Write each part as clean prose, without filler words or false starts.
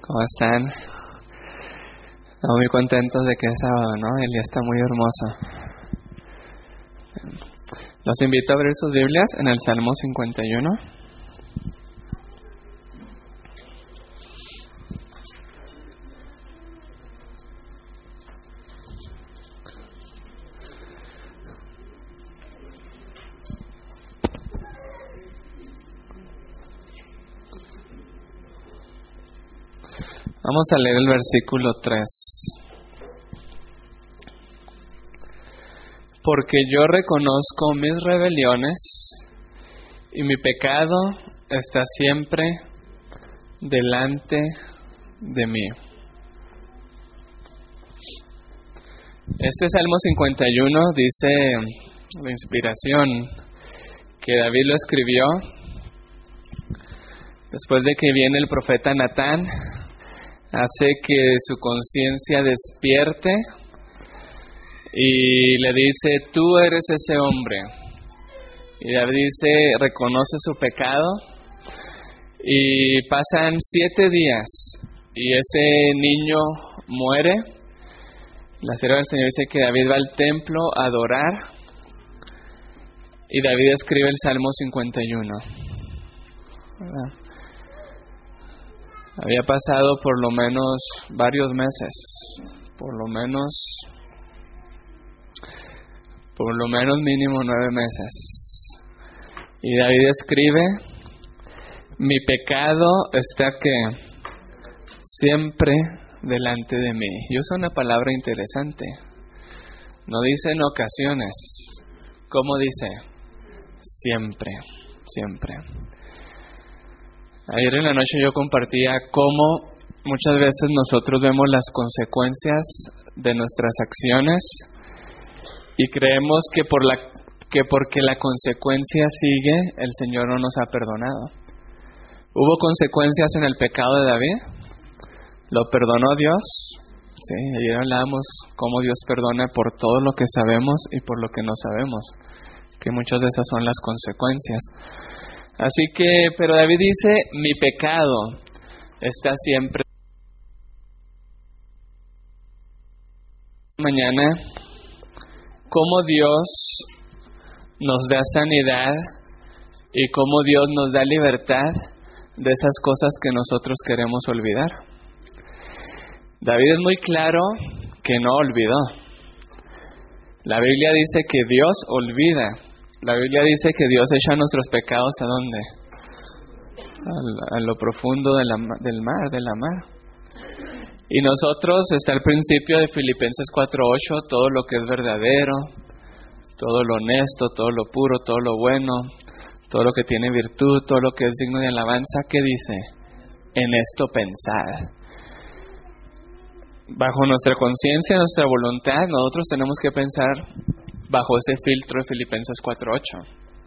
¿Cómo están? Estamos muy contentos de que es sábado, ¿no? El día está muy hermoso. Los invito a abrir sus Biblias en el Salmo 51. Vamos a leer el versículo 3. Porque yo reconozco mis rebeliones y mi pecado está siempre delante de mí. Este Salmo 51 dice la inspiración que David lo escribió después de que viene el profeta Natán. Hace que su conciencia despierte y le dice: tú eres ese hombre. Y David dice, reconoce su pecado, y pasan 7 días y ese niño muere. La sierva del Señor dice que David va al templo a adorar y David escribe el Salmo 51. ¿Verdad? Había pasado por lo menos varios meses, por lo menos mínimo 9 meses. Y David escribe: mi pecado está siempre delante de mí. Y usa una palabra interesante. No dice en ocasiones, ¿cómo dice? Siempre, siempre. Ayer en la noche yo compartía cómo muchas veces nosotros vemos las consecuencias de nuestras acciones y creemos que porque la consecuencia sigue, el Señor no nos ha perdonado. ¿Hubo consecuencias en el pecado de David? ¿Lo perdonó Dios? Sí, ayer hablábamos cómo Dios perdona por todo lo que sabemos y por lo que no sabemos, que muchas de esas son las consecuencias. Así que, pero David dice, mi pecado está siempre. Mañana, cómo Dios nos da sanidad y cómo Dios nos da libertad de esas cosas que nosotros queremos olvidar. David es muy claro que no olvidó. La Biblia dice que Dios olvida. La Biblia dice que Dios echa nuestros pecados ¿a dónde? A lo profundo del mar, de la mar. Y nosotros, está el principio de Filipenses 4:8, todo lo que es verdadero, todo lo honesto, todo lo puro, todo lo bueno, todo lo que tiene virtud, todo lo que es digno de alabanza, ¿qué dice? En esto pensad. Bajo nuestra conciencia, nuestra voluntad, nosotros tenemos que pensar bajo ese filtro de Filipenses 4:8.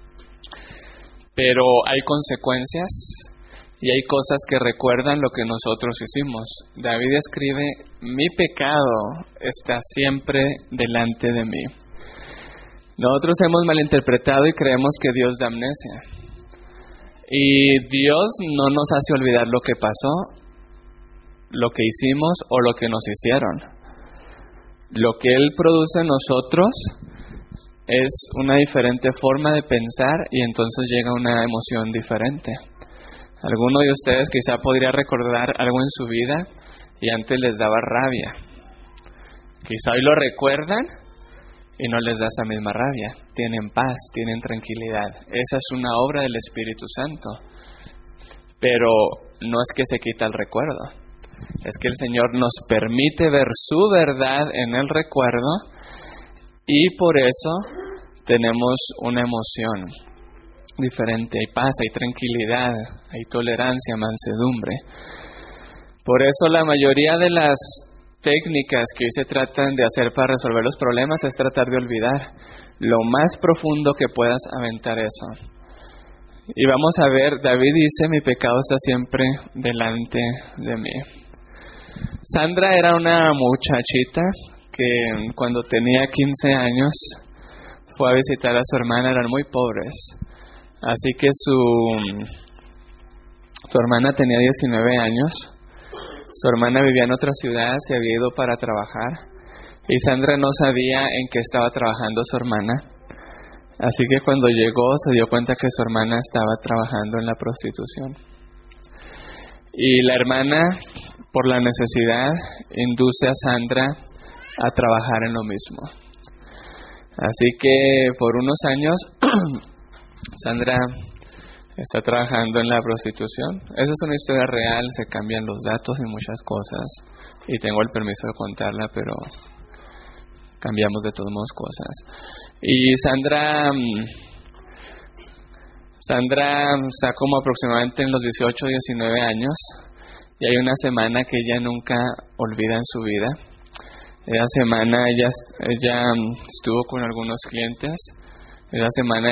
Pero hay consecuencias y hay cosas que recuerdan lo que nosotros hicimos. David escribe, mi pecado está siempre delante de mí. Nosotros hemos malinterpretado y creemos que Dios da amnesia. Y Dios no nos hace olvidar lo que pasó, lo que hicimos o lo que nos hicieron. Lo que Él produce en nosotros es una diferente forma de pensar y entonces llega una emoción diferente. Alguno de ustedes quizá podría recordar algo en su vida y antes les daba rabia. Quizá hoy lo recuerdan y no les da esa misma rabia. Tienen paz, tienen tranquilidad. Esa es una obra del Espíritu Santo. Pero no es que se quita el recuerdo. Es que el Señor nos permite ver su verdad en el recuerdo y por eso tenemos una emoción diferente. Hay paz, hay tranquilidad, hay tolerancia, mansedumbre. Por eso la mayoría de las técnicas que hoy se tratan de hacer para resolver los problemas es tratar de olvidar lo más profundo que puedas aventar eso. Y vamos a ver, David dice, mi pecado está siempre delante de mí. Sandra era una muchachita que cuando tenía 15 años fue a visitar a su hermana, eran muy pobres. Así que su hermana tenía 19 años Su hermana vivía en otra ciudad, se había ido para trabajar y Sandra no sabía en qué estaba trabajando su hermana. Así que cuando llegó se dio cuenta que su hermana estaba trabajando en la prostitución. Y la hermana, por la necesidad, induce a Sandra a trabajar en lo mismo. Así que por unos años Sandra está trabajando en la prostitución. Esa es una historia real, se cambian los datos y muchas cosas. Y tengo el permiso de contarla, pero cambiamos de todos modos cosas. Y Sandra está como aproximadamente en los 18 o 19 años. Y hay una semana que ella nunca olvida en su vida. Esa semana ella estuvo con algunos clientes. Esa semana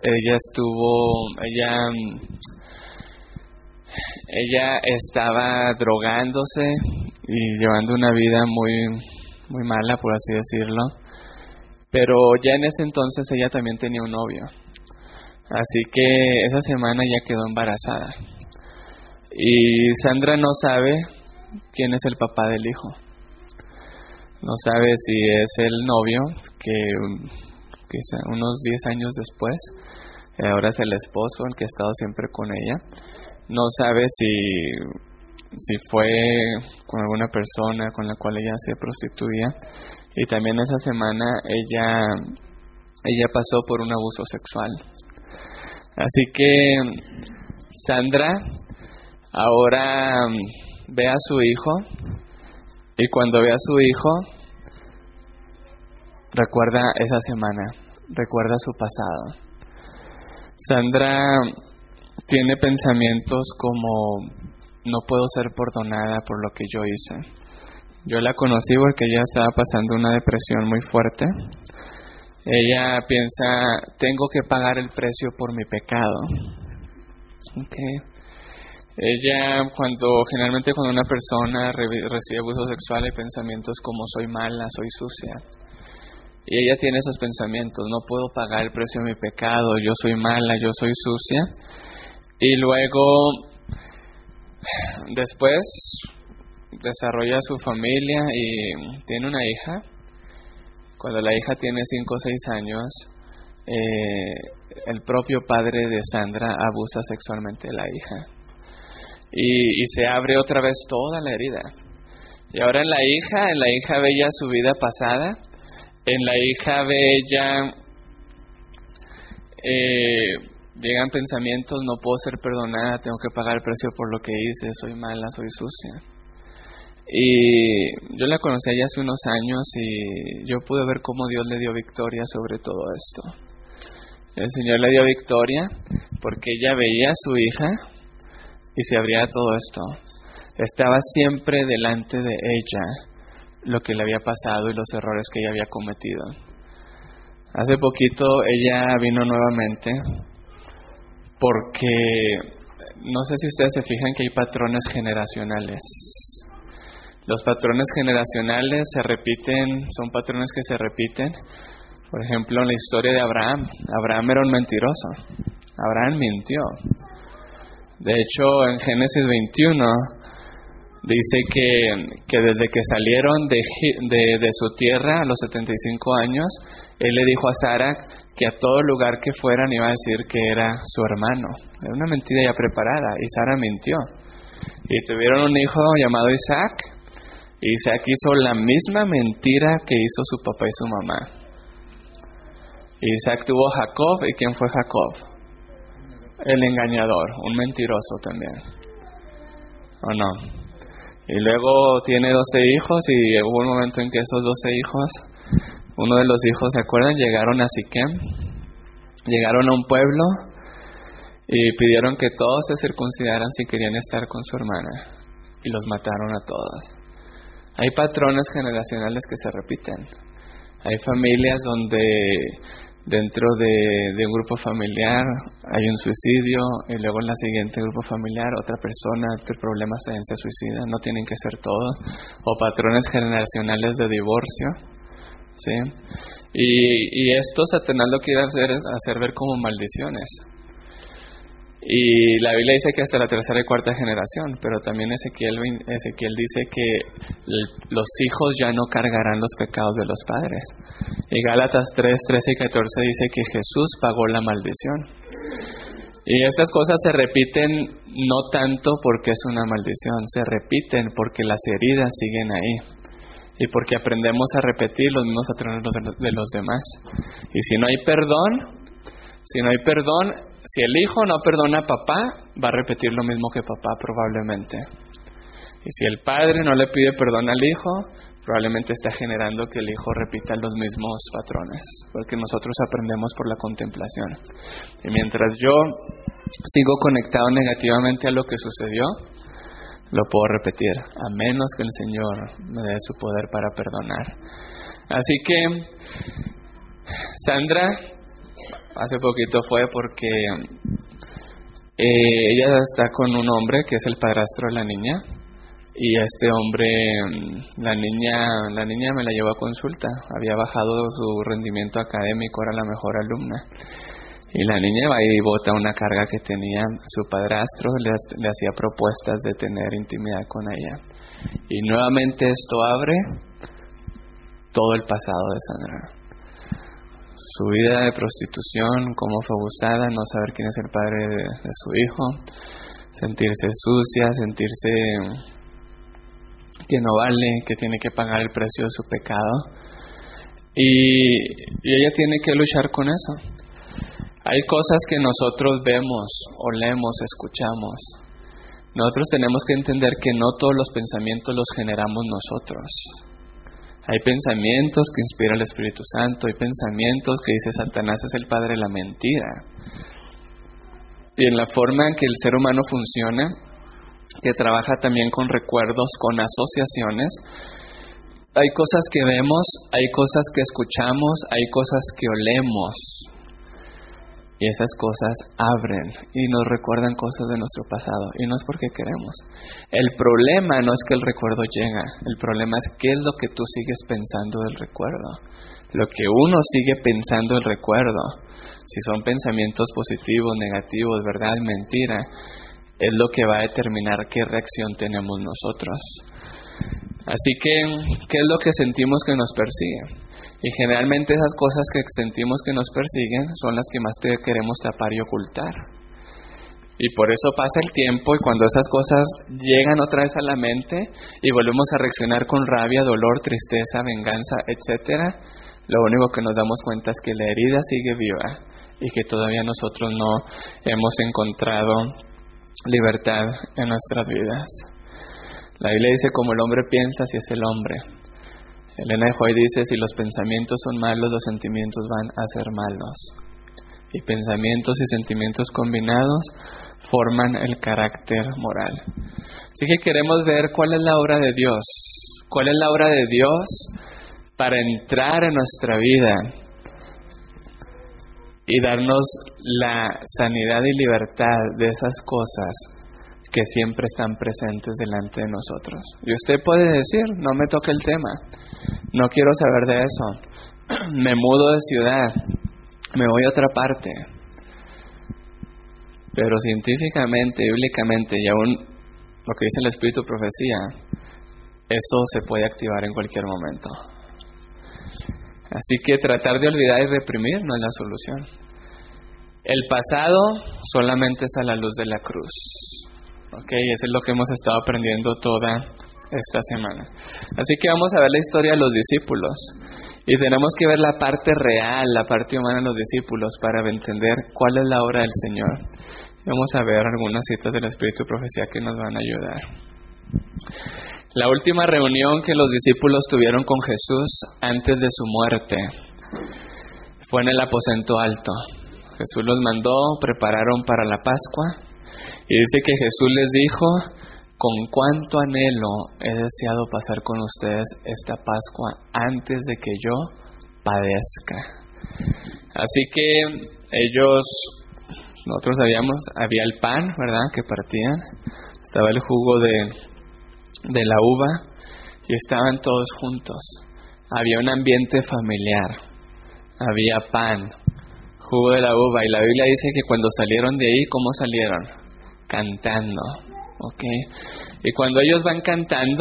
ella estaba drogándose y llevando una vida muy, muy mala, por así decirlo. Pero ya en ese entonces ella también tenía un novio. Así que esa semana ya quedó embarazada. Y Sandra no sabe quién es el papá del hijo. No sabe si es el novio, que unos 10 años después, ahora es el esposo, el que ha estado siempre con ella. No sabe si fue con alguna persona con la cual ella se prostituía. Y también esa semana ella pasó por un abuso sexual. Así que Sandra ahora ve a su hijo, y cuando ve a su hijo recuerda esa semana, recuerda su pasado. Sandra tiene pensamientos como: no puedo ser perdonada por lo que yo hice. Yo la conocí porque ella estaba pasando una depresión muy fuerte. Ella piensa: tengo que pagar el precio por mi pecado. Ella, generalmente cuando una persona recibe abuso sexual, hay pensamientos como: soy mala, soy sucia. Y ella tiene esos pensamientos: no puedo pagar el precio de mi pecado, yo soy mala, yo soy sucia. Y luego, después, desarrolla su familia y tiene una hija. Cuando la hija tiene 5 o 6 años, el propio padre de Sandra abusa sexualmente de la hija. Y se abre otra vez toda la herida. Y ahora en la hija ve ya su vida pasada. En la hija ve ella, llegan pensamientos: no puedo ser perdonada, tengo que pagar el precio por lo que hice, soy mala, soy sucia. Y yo la conocí ya hace unos años y yo pude ver cómo Dios le dio victoria sobre todo esto. El Señor le dio victoria porque ella veía a su hija y se abría todo esto. Estaba siempre delante de ella lo que le había pasado y los errores que ella había cometido. Hace poquito ella vino nuevamente porque no sé si ustedes se fijan que hay patrones generacionales. Los patrones generacionales se repiten, son patrones que se repiten. Por ejemplo, en la historia de Abraham. Abraham era un mentiroso. Abraham mintió. De hecho, en Génesis 21 dice que desde que salieron de su tierra a los 75 años, él le dijo a Sara que a todo lugar que fueran iba a decir que era su hermano. Era una mentira ya preparada, y Sara mintió. Y tuvieron un hijo llamado Isaac. Y Isaac hizo la misma mentira que hizo su papá y su mamá. Y Isaac tuvo a Jacob. ¿Y quién fue Jacob? El engañador, un mentiroso también. ¿O no? Y luego tiene 12 hijos y hubo un momento en que esos 12 hijos, uno de los hijos, ¿se acuerdan? Llegaron a Siquem, llegaron a un pueblo y pidieron que todos se circuncidaran si querían estar con su hermana. Y los mataron a todos. Hay patrones generacionales que se repiten. Hay familias donde dentro de un grupo familiar hay un suicidio y luego en la siguiente grupo familiar otra persona tiene problemas también se suicida. No tienen que ser todos. O patrones generacionales de divorcio, ¿sí? Y esto Satanás lo quiere hacer ver como maldiciones. Y la Biblia dice que hasta la tercera y cuarta generación, pero también Ezequiel dice que los hijos ya no cargarán los pecados de los padres. Y Gálatas 3, 13 y 14 dice que Jesús pagó la maldición. Y estas cosas se repiten no tanto porque es una maldición, se repiten porque las heridas siguen ahí. Y porque aprendemos a repetir los mismos patrones de los demás. Y si no hay perdón, si el hijo no perdona a papá, va a repetir lo mismo que papá probablemente. Y si el padre no le pide perdón al hijo, probablemente está generando que el hijo repita los mismos patrones, porque nosotros aprendemos por la contemplación. Y mientras yo sigo conectado negativamente a lo que sucedió, lo puedo repetir, a menos que el Señor me dé su poder para perdonar. Así que Sandra hace poquito fue porque ella está con un hombre que es el padrastro de la niña, y este hombre, la niña me la llevó a consulta, había bajado su rendimiento académico, era la mejor alumna, y la niña va y bota una carga que tenía su padrastro, le hacía propuestas de tener intimidad con ella, y nuevamente esto abre todo el pasado de Sandra. Su vida de prostitución, cómo fue abusada, no saber quién es el padre de su hijo, sentirse sucia, sentirse que no vale, que tiene que pagar el precio de su pecado. Y ella tiene que luchar con eso. Hay cosas que nosotros vemos, olemos, escuchamos. Nosotros tenemos que entender que no todos los pensamientos los generamos nosotros. Hay pensamientos que inspira el Espíritu Santo, hay pensamientos que dice Satanás es el padre de la mentira. Y en la forma en que el ser humano funciona, que trabaja también con recuerdos, con asociaciones, hay cosas que vemos, hay cosas que escuchamos, hay cosas que olemos. Y esas cosas abren y nos recuerdan cosas de nuestro pasado. Y no es porque queremos. El problema no es que el recuerdo llega. El problema es qué es lo que tú sigues pensando del recuerdo. Lo que uno sigue pensando del recuerdo. Si son pensamientos positivos, negativos, verdad, mentira, es lo que va a determinar qué reacción tenemos nosotros. Así que, ¿qué es lo que sentimos que nos persigue? Y generalmente esas cosas que sentimos que nos persiguen son las que más queremos tapar y ocultar. Y por eso pasa el tiempo y cuando esas cosas llegan otra vez a la mente y volvemos a reaccionar con rabia, dolor, tristeza, venganza, etcétera, lo único que nos damos cuenta es que la herida sigue viva y que todavía nosotros no hemos encontrado libertad en nuestras vidas. La Biblia dice, como el hombre piensa, así es el hombre. Elena de White dice, si los pensamientos son malos, los sentimientos van a ser malos. Y pensamientos y sentimientos combinados forman el carácter moral. Así que queremos ver cuál es la obra de Dios. ¿Cuál es la obra de Dios para entrar en nuestra vida y darnos la sanidad y libertad de esas cosas que siempre están presentes delante de nosotros? Y usted puede decir, no me toca el tema, no quiero saber de eso, me mudo de ciudad, me voy a otra parte. Pero científicamente, bíblicamente y aún lo que dice el Espíritu Profecía, eso se puede activar en cualquier momento. Así que tratar de olvidar y reprimir no es la solución. El pasado solamente es a la luz de la cruz. Eso es lo que hemos estado aprendiendo toda esta semana. Así que vamos a ver la historia de los discípulos. Y tenemos que ver la parte real, la parte humana de los discípulos para entender cuál es la obra del Señor. Vamos a ver algunas citas del Espíritu de Profecía que nos van a ayudar. La última reunión que los discípulos tuvieron con Jesús antes de su muerte fue en el aposento alto. Jesús los mandó, prepararon para la Pascua. Y dice que Jesús les dijo, con cuánto anhelo he deseado pasar con ustedes esta Pascua antes de que yo padezca. Así que nosotros sabíamos, había el pan, ¿verdad?, que partían, estaba el jugo de la uva y estaban todos juntos. Había un ambiente familiar, había pan, jugo de la uva. Y la Biblia dice que cuando salieron de ahí, ¿cómo salieron? Cantando. ¿Ok? Y cuando ellos van cantando,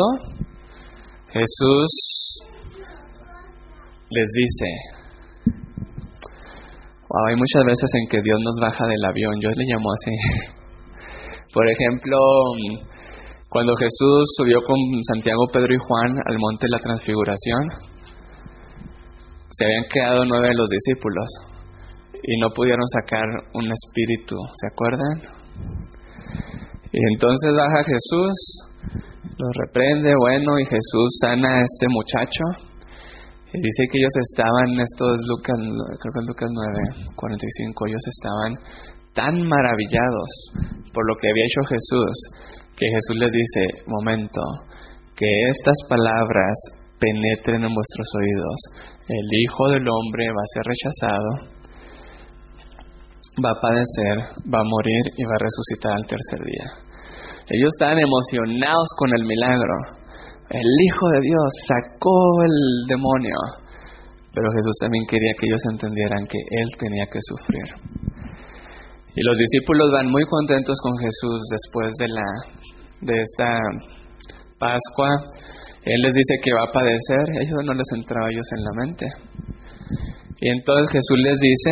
Jesús les dice, wow, hay muchas veces en que Dios nos baja del avión, yo le llamo así. Por ejemplo, cuando Jesús subió con Santiago, Pedro y Juan al monte de la Transfiguración, se habían quedado 9 de los discípulos y no pudieron sacar un espíritu, ¿se acuerdan? Y entonces baja Jesús, los reprende, bueno, y Jesús sana a este muchacho. Y dice que ellos estaban, esto es Lucas, creo que es Lucas 9:45, ellos estaban tan maravillados por lo que había hecho Jesús, que Jesús les dice, momento, que estas palabras penetren en vuestros oídos. El Hijo del Hombre va a ser rechazado, va a padecer, va a morir y va a resucitar al tercer día. Ellos estaban emocionados con el milagro. El Hijo de Dios sacó el demonio. Pero Jesús también quería que ellos entendieran que Él tenía que sufrir. Y los discípulos van muy contentos con Jesús después de esta Pascua. Él les dice que va a padecer. Eso no les entraba a ellos en la mente. Y entonces Jesús les dice,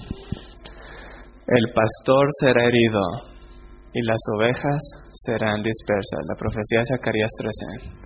el pastor será herido y las ovejas serán dispersas. La profecía de Zacarías 13.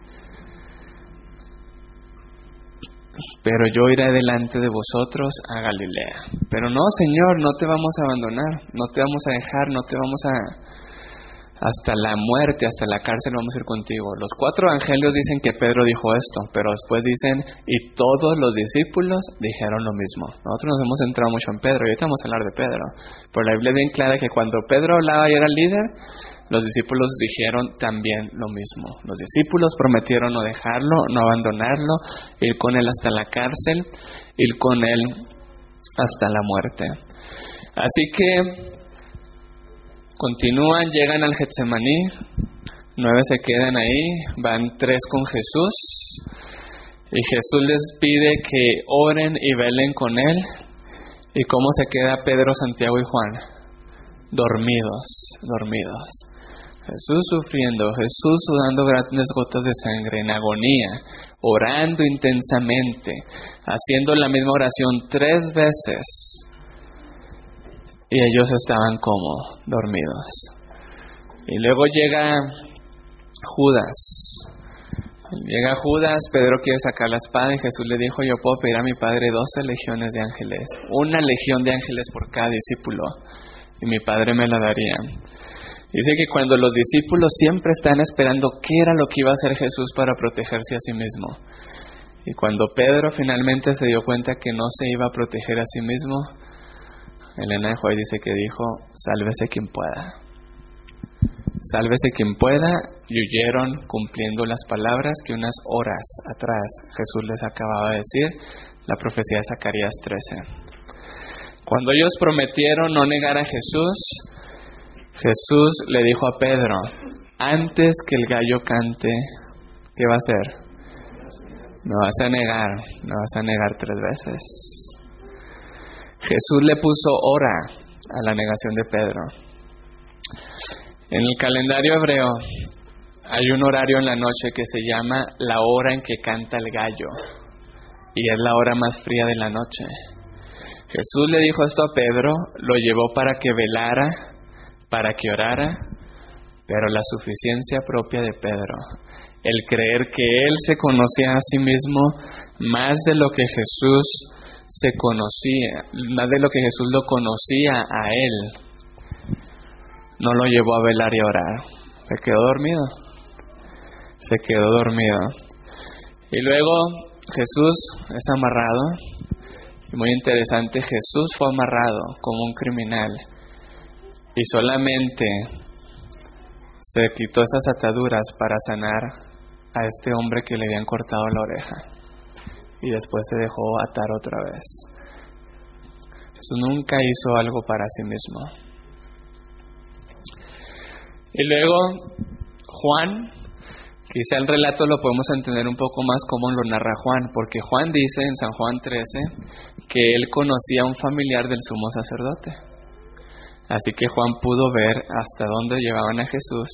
Pero yo iré delante de vosotros a Galilea. Pero no, Señor, no te vamos a abandonar, no te vamos a dejar, no te vamos hasta la muerte, hasta la cárcel vamos a ir contigo. Los 4 evangelios dicen que Pedro dijo esto, pero después dicen, y todos los discípulos dijeron lo mismo. Nosotros nos hemos centrado mucho en Pedro, y ahorita vamos a hablar de Pedro. Pero la Biblia es bien clara que cuando Pedro hablaba y era líder, los discípulos dijeron también lo mismo. Los discípulos prometieron no dejarlo, no abandonarlo, ir con él hasta la cárcel, ir con él hasta la muerte. Así que continúan, llegan al Getsemaní, 9 se quedan ahí, van 3 con Jesús, y Jesús les pide que oren y velen con él. ¿Y cómo se queda Pedro, Santiago y Juan? Dormidos. Jesús sufriendo, Jesús sudando grandes gotas de sangre, en agonía, orando intensamente, haciendo la misma oración 3 veces. Y ellos estaban como dormidos. Y luego llega Judas. Pedro quiere sacar la espada y Jesús le dijo, yo puedo pedir a mi Padre 12 legiones de ángeles, 1 legión de ángeles por cada discípulo, y mi Padre me la daría. Dice que cuando los discípulos siempre están esperando qué era lo que iba a hacer Jesús para protegerse a sí mismo. Y cuando Pedro finalmente se dio cuenta que no se iba a proteger a sí mismo, Elena de White dice que dijo, sálvese quien pueda. Sálvese quien pueda, y huyeron cumpliendo las palabras que unas horas atrás Jesús les acababa de decir, la profecía de Zacarías 13. Cuando ellos prometieron no negar a Jesús, Jesús le dijo a Pedro, antes que el gallo cante, ¿qué va a hacer? Me vas a negar 3 veces. Jesús le puso hora a la negación de Pedro. En el calendario hebreo hay un horario en la noche que se llama la hora en que canta el gallo, y es la hora más fría de la noche. Jesús le dijo esto a Pedro, lo llevó para que velara, para que orara, pero la suficiencia propia de Pedro, el creer que él se conocía a sí mismo más de lo que Jesús se conocía, más de lo que Jesús lo conocía a él, no lo llevó a velar y a orar. Se quedó dormido. Y luego Jesús es amarrado, y muy interesante, Jesús fue amarrado como un criminal, y solamente se quitó esas ataduras para sanar a este hombre que le habían cortado la oreja, y después se dejó atar otra vez. Jesús nunca hizo algo para sí mismo. Y luego Juan, Quizá el relato lo podemos entender un poco más como lo narra Juan, porque Juan dice en San Juan 13 que él conocía a un familiar del sumo sacerdote. Así que Juan pudo ver hasta dónde llevaban a Jesús.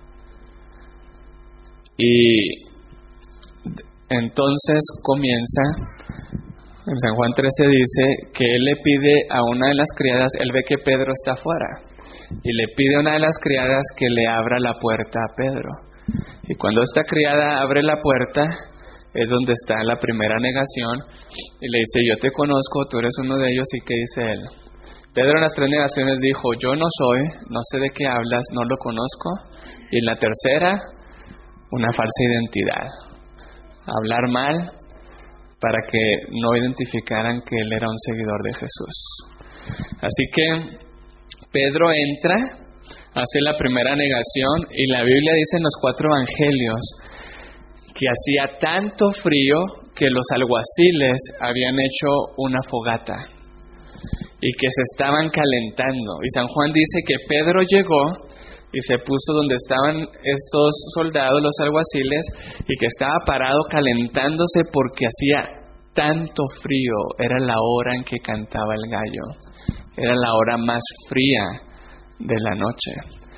Y entonces comienza, en San Juan 13 dice que él le pide a una de las criadas, él ve que Pedro está afuera, y le pide a una de las criadas que le abra la puerta a Pedro. Y cuando esta criada abre la puerta, es donde está la primera negación, y le dice, yo te conozco, tú eres uno de ellos, ¿y qué dice él? Pedro en las 3 negaciones dijo, yo no soy, no sé de qué hablas, no lo conozco. Y en la tercera, una falsa identidad. Hablar mal para que no identificaran que él era un seguidor de Jesús. Así que Pedro entra, hace la primera negación, y la Biblia dice en los 4 evangelios que hacía tanto frío que los alguaciles habían hecho una fogata y que se estaban calentando. Y San Juan dice que Pedro llegó y se puso donde estaban estos soldados, los alguaciles, y que estaba parado calentándose porque hacía tanto frío. Era la hora en que cantaba el gallo. Era la hora más fría de la noche.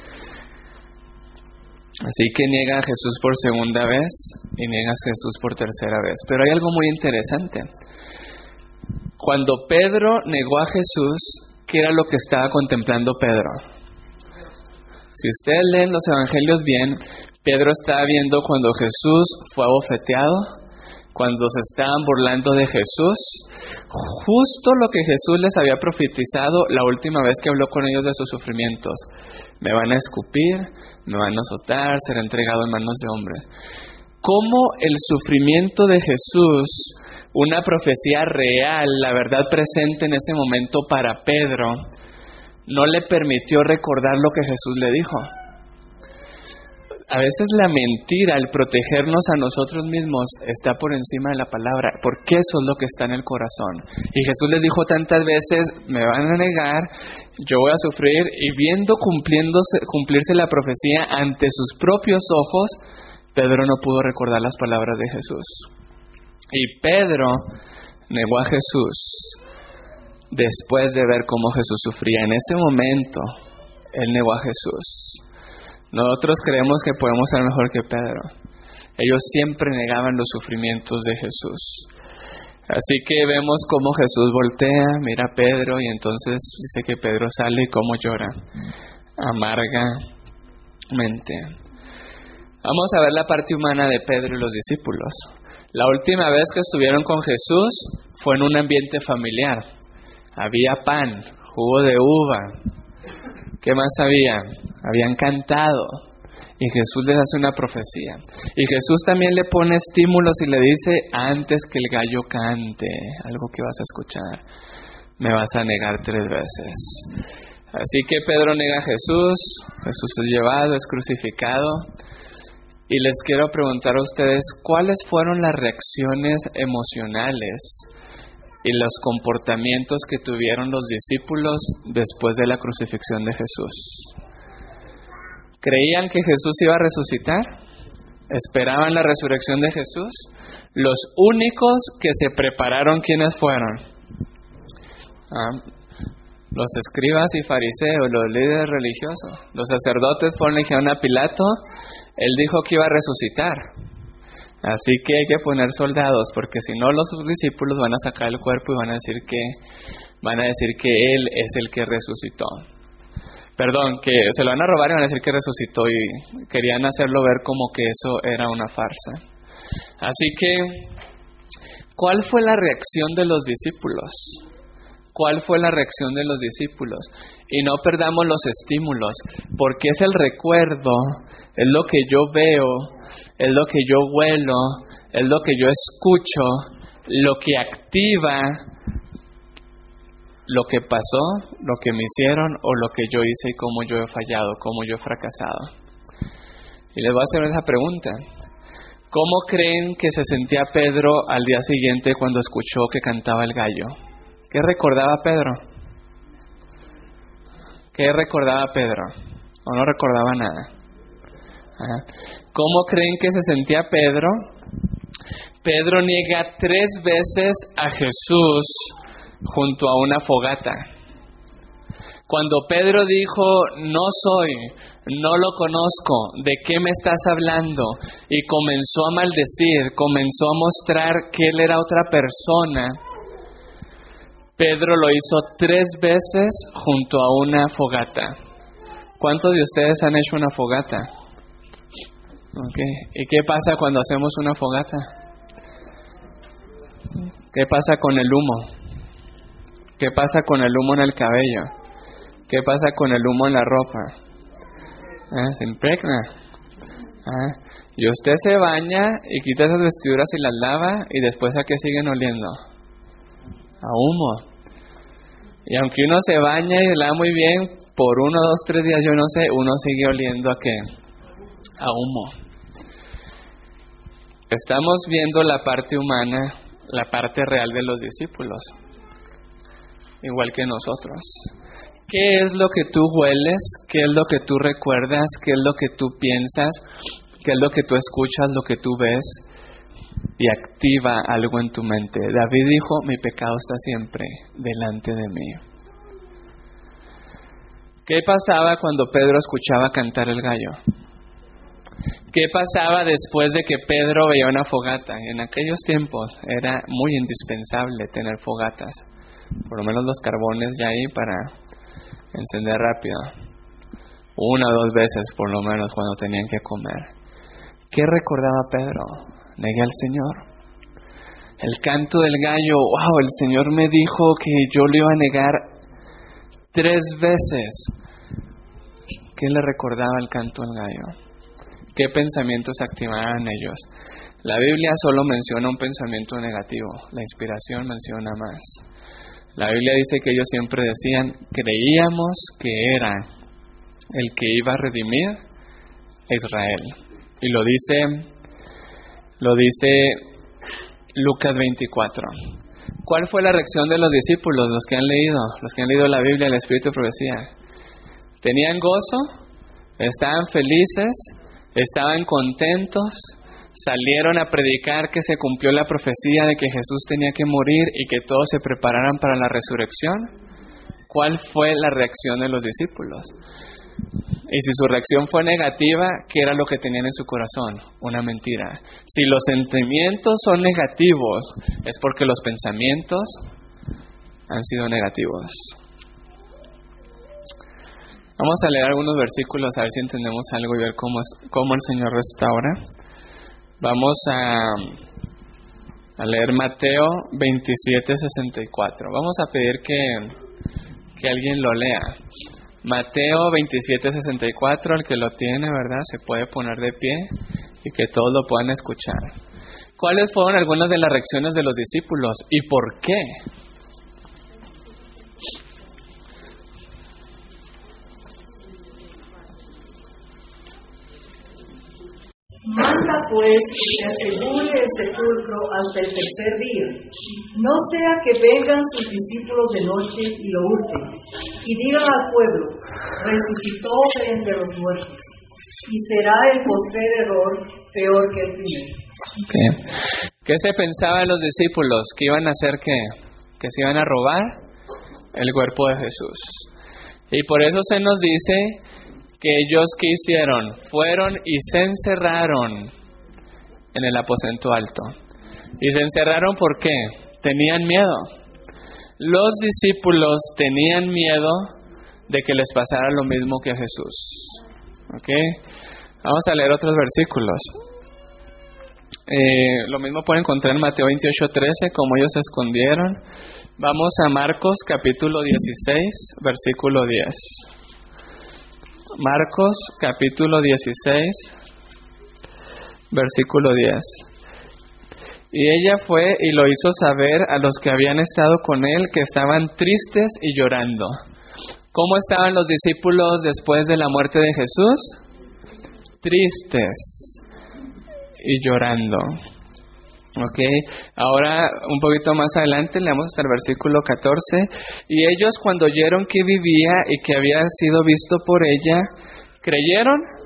Así que niega a Jesús por segunda vez y niega a Jesús por tercera vez. Pero hay algo muy interesante. Cuando Pedro negó a Jesús, ¿qué era lo que estaba contemplando Pedro? Si ustedes leen los evangelios bien, Pedro estaba viendo cuando Jesús fue abofeteado, cuando se estaban burlando de Jesús, justo lo que Jesús les había profetizado la última vez que habló con ellos de sus sufrimientos. Me van a escupir, me van a azotar, será entregado en manos de hombres. ¿Cómo el sufrimiento de Jesús, una profecía real, la verdad presente en ese momento para Pedro, no le permitió recordar lo que Jesús le dijo? A veces la mentira, el protegernos a nosotros mismos, está por encima de la palabra, porque eso es lo que está en el corazón. Y Jesús les dijo tantas veces, me van a negar, yo voy a sufrir, y viendo cumplirse la profecía ante sus propios ojos, Pedro no pudo recordar las palabras de Jesús. Y Pedro negó a Jesús después de ver cómo Jesús sufría. En ese momento, él negó a Jesús. Nosotros creemos que podemos ser mejor que Pedro. Ellos siempre negaban los sufrimientos de Jesús. Así que vemos cómo Jesús voltea, mira a Pedro, y entonces dice que Pedro sale y cómo llora amargamente. Vamos a ver la parte humana de Pedro y los discípulos. La última vez que estuvieron con Jesús fue en un ambiente familiar. Había pan, jugo de uva. ¿Qué más había? Habían cantado. Y Jesús les hace una profecía. Y Jesús también le pone estímulos y le dice, antes que el gallo cante, algo que vas a escuchar, me vas a negar 3 veces. Así que Pedro nega a Jesús, Jesús es llevado, es crucificado. Y les quiero preguntar a ustedes, ¿cuáles fueron las reacciones emocionales y los comportamientos que tuvieron los discípulos después de la crucifixión de Jesús? ¿Creían que Jesús iba a resucitar? ¿Esperaban la resurrección de Jesús? Los únicos que se prepararon, ¿quiénes fueron? Los escribas y fariseos, los líderes religiosos. Los sacerdotes fueron y dijeron a Pilato, él dijo que iba a resucitar. Así que hay que poner soldados, porque si no los discípulos van a sacar el cuerpo y van a decir que él es el que resucitó. Perdón, que se lo van a robar y van a decir que resucitó, y querían hacerlo ver como que eso era una farsa. Así que, ¿cuál fue la reacción de los discípulos? ¿Cuál fue la reacción de los discípulos? Y no perdamos los estímulos, porque es el recuerdo, es lo que yo veo, es lo que yo huelo, es lo que yo escucho, lo que activa lo que pasó, lo que me hicieron o lo que yo hice y cómo yo he fallado, cómo yo he fracasado. Y les voy a hacer esa pregunta. ¿Cómo creen que se sentía Pedro al día siguiente cuando escuchó que cantaba el gallo? ¿Qué recordaba Pedro? ¿Qué recordaba Pedro? ¿O no recordaba nada? ¿Cómo creen que se sentía Pedro? Pedro niega 3 veces a Jesús junto a una fogata. Cuando Pedro dijo, no soy, no lo conozco, ¿de qué me estás hablando? Y comenzó a maldecir, comenzó a mostrar que él era otra persona. Pedro lo hizo 3 veces junto a una fogata. ¿Cuántos de ustedes han hecho una fogata? Okay. ¿Y qué pasa cuando hacemos una fogata? ¿Qué pasa con el humo? ¿Qué pasa con el humo en el cabello? ¿Qué pasa con el humo en la ropa? Se impregna. Y usted se baña y quita esas vestiduras y las lava, y después ¿a qué siguen oliendo? A humo. Y aunque uno se baña y se lava muy bien, por 1, 2, 3 días, yo no sé, uno sigue oliendo ¿a qué? A humo. Estamos viendo la parte humana, la parte real de los discípulos, igual que nosotros. ¿Qué es lo que tú hueles? ¿Qué es lo que tú recuerdas? ¿Qué es lo que tú piensas? ¿Qué es lo que tú escuchas? ¿Lo que tú ves? Y activa algo en tu mente. David dijo, mi pecado está siempre delante de mí. ¿Qué pasaba cuando Pedro escuchaba cantar el gallo? ¿Qué pasaba después de que Pedro veía una fogata? En aquellos tiempos era muy indispensable tener fogatas. Por lo menos los carbones ya ahí para encender rápido. 1 o 2 veces por lo menos cuando tenían que comer. ¿Qué recordaba Pedro? Negué al Señor. El canto del gallo, wow, el Señor me dijo que yo lo iba a negar 3 veces. ¿Qué le recordaba el canto del gallo? ¿Qué pensamientos activaban ellos? La Biblia solo menciona un pensamiento negativo, la inspiración menciona más. La Biblia dice que ellos siempre decían, creíamos que era el que iba a redimir a Israel. Y lo dice Lucas 24. ¿Cuál fue la reacción de los discípulos, los que han leído la Biblia, el Espíritu de Profecía? ¿Tenían gozo? ¿Estaban felices? ¿Estaban contentos? ¿Salieron a predicar que se cumplió la profecía de que Jesús tenía que morir y que todos se prepararan para la resurrección? ¿Cuál fue la reacción de los discípulos? Y si su reacción fue negativa, ¿qué era lo que tenían en su corazón? Una mentira. Si los sentimientos son negativos, es porque los pensamientos han sido negativos. Vamos a leer algunos versículos a ver si entendemos algo y ver cómo el Señor restaura. Vamos a leer Mateo 27:64. Vamos a pedir que alguien lo lea. Mateo 27:64, el que lo tiene, ¿verdad? Se puede poner de pie y que todos lo puedan escuchar. ¿Cuáles fueron algunas de las reacciones de los discípulos y por qué? Manda pues que se asegure el sepulcro hasta el 3er día, no sea que vengan sus discípulos de noche y lo hurten, y digan al pueblo, resucitó de entre los muertos, y será el postrer error peor que el primero. Okay. ¿Qué se pensaba de los discípulos? ¿Que iban a hacer qué? ¿Que se iban a robar el cuerpo de Jesús? Y por eso se nos dice que ellos, ¿qué hicieron? Fueron y se encerraron en el aposento alto. ¿Y se encerraron por qué? Tenían miedo. Los discípulos tenían miedo de que les pasara lo mismo que a Jesús. ¿Ok? Vamos a leer otros versículos. Lo mismo pueden encontrar en Mateo 28:13, como ellos se escondieron. Vamos a Marcos capítulo 16, versículo 10. Marcos capítulo 16, versículo 10. Y ella fue y lo hizo saber a los que habían estado con él, que estaban tristes y llorando. ¿Cómo estaban los discípulos después de la muerte de Jesús? Tristes y llorando. Ok, ahora un poquito más adelante leemos hasta el versículo 14. Y ellos, cuando oyeron que vivía y que había sido visto por ella, ¿creyeron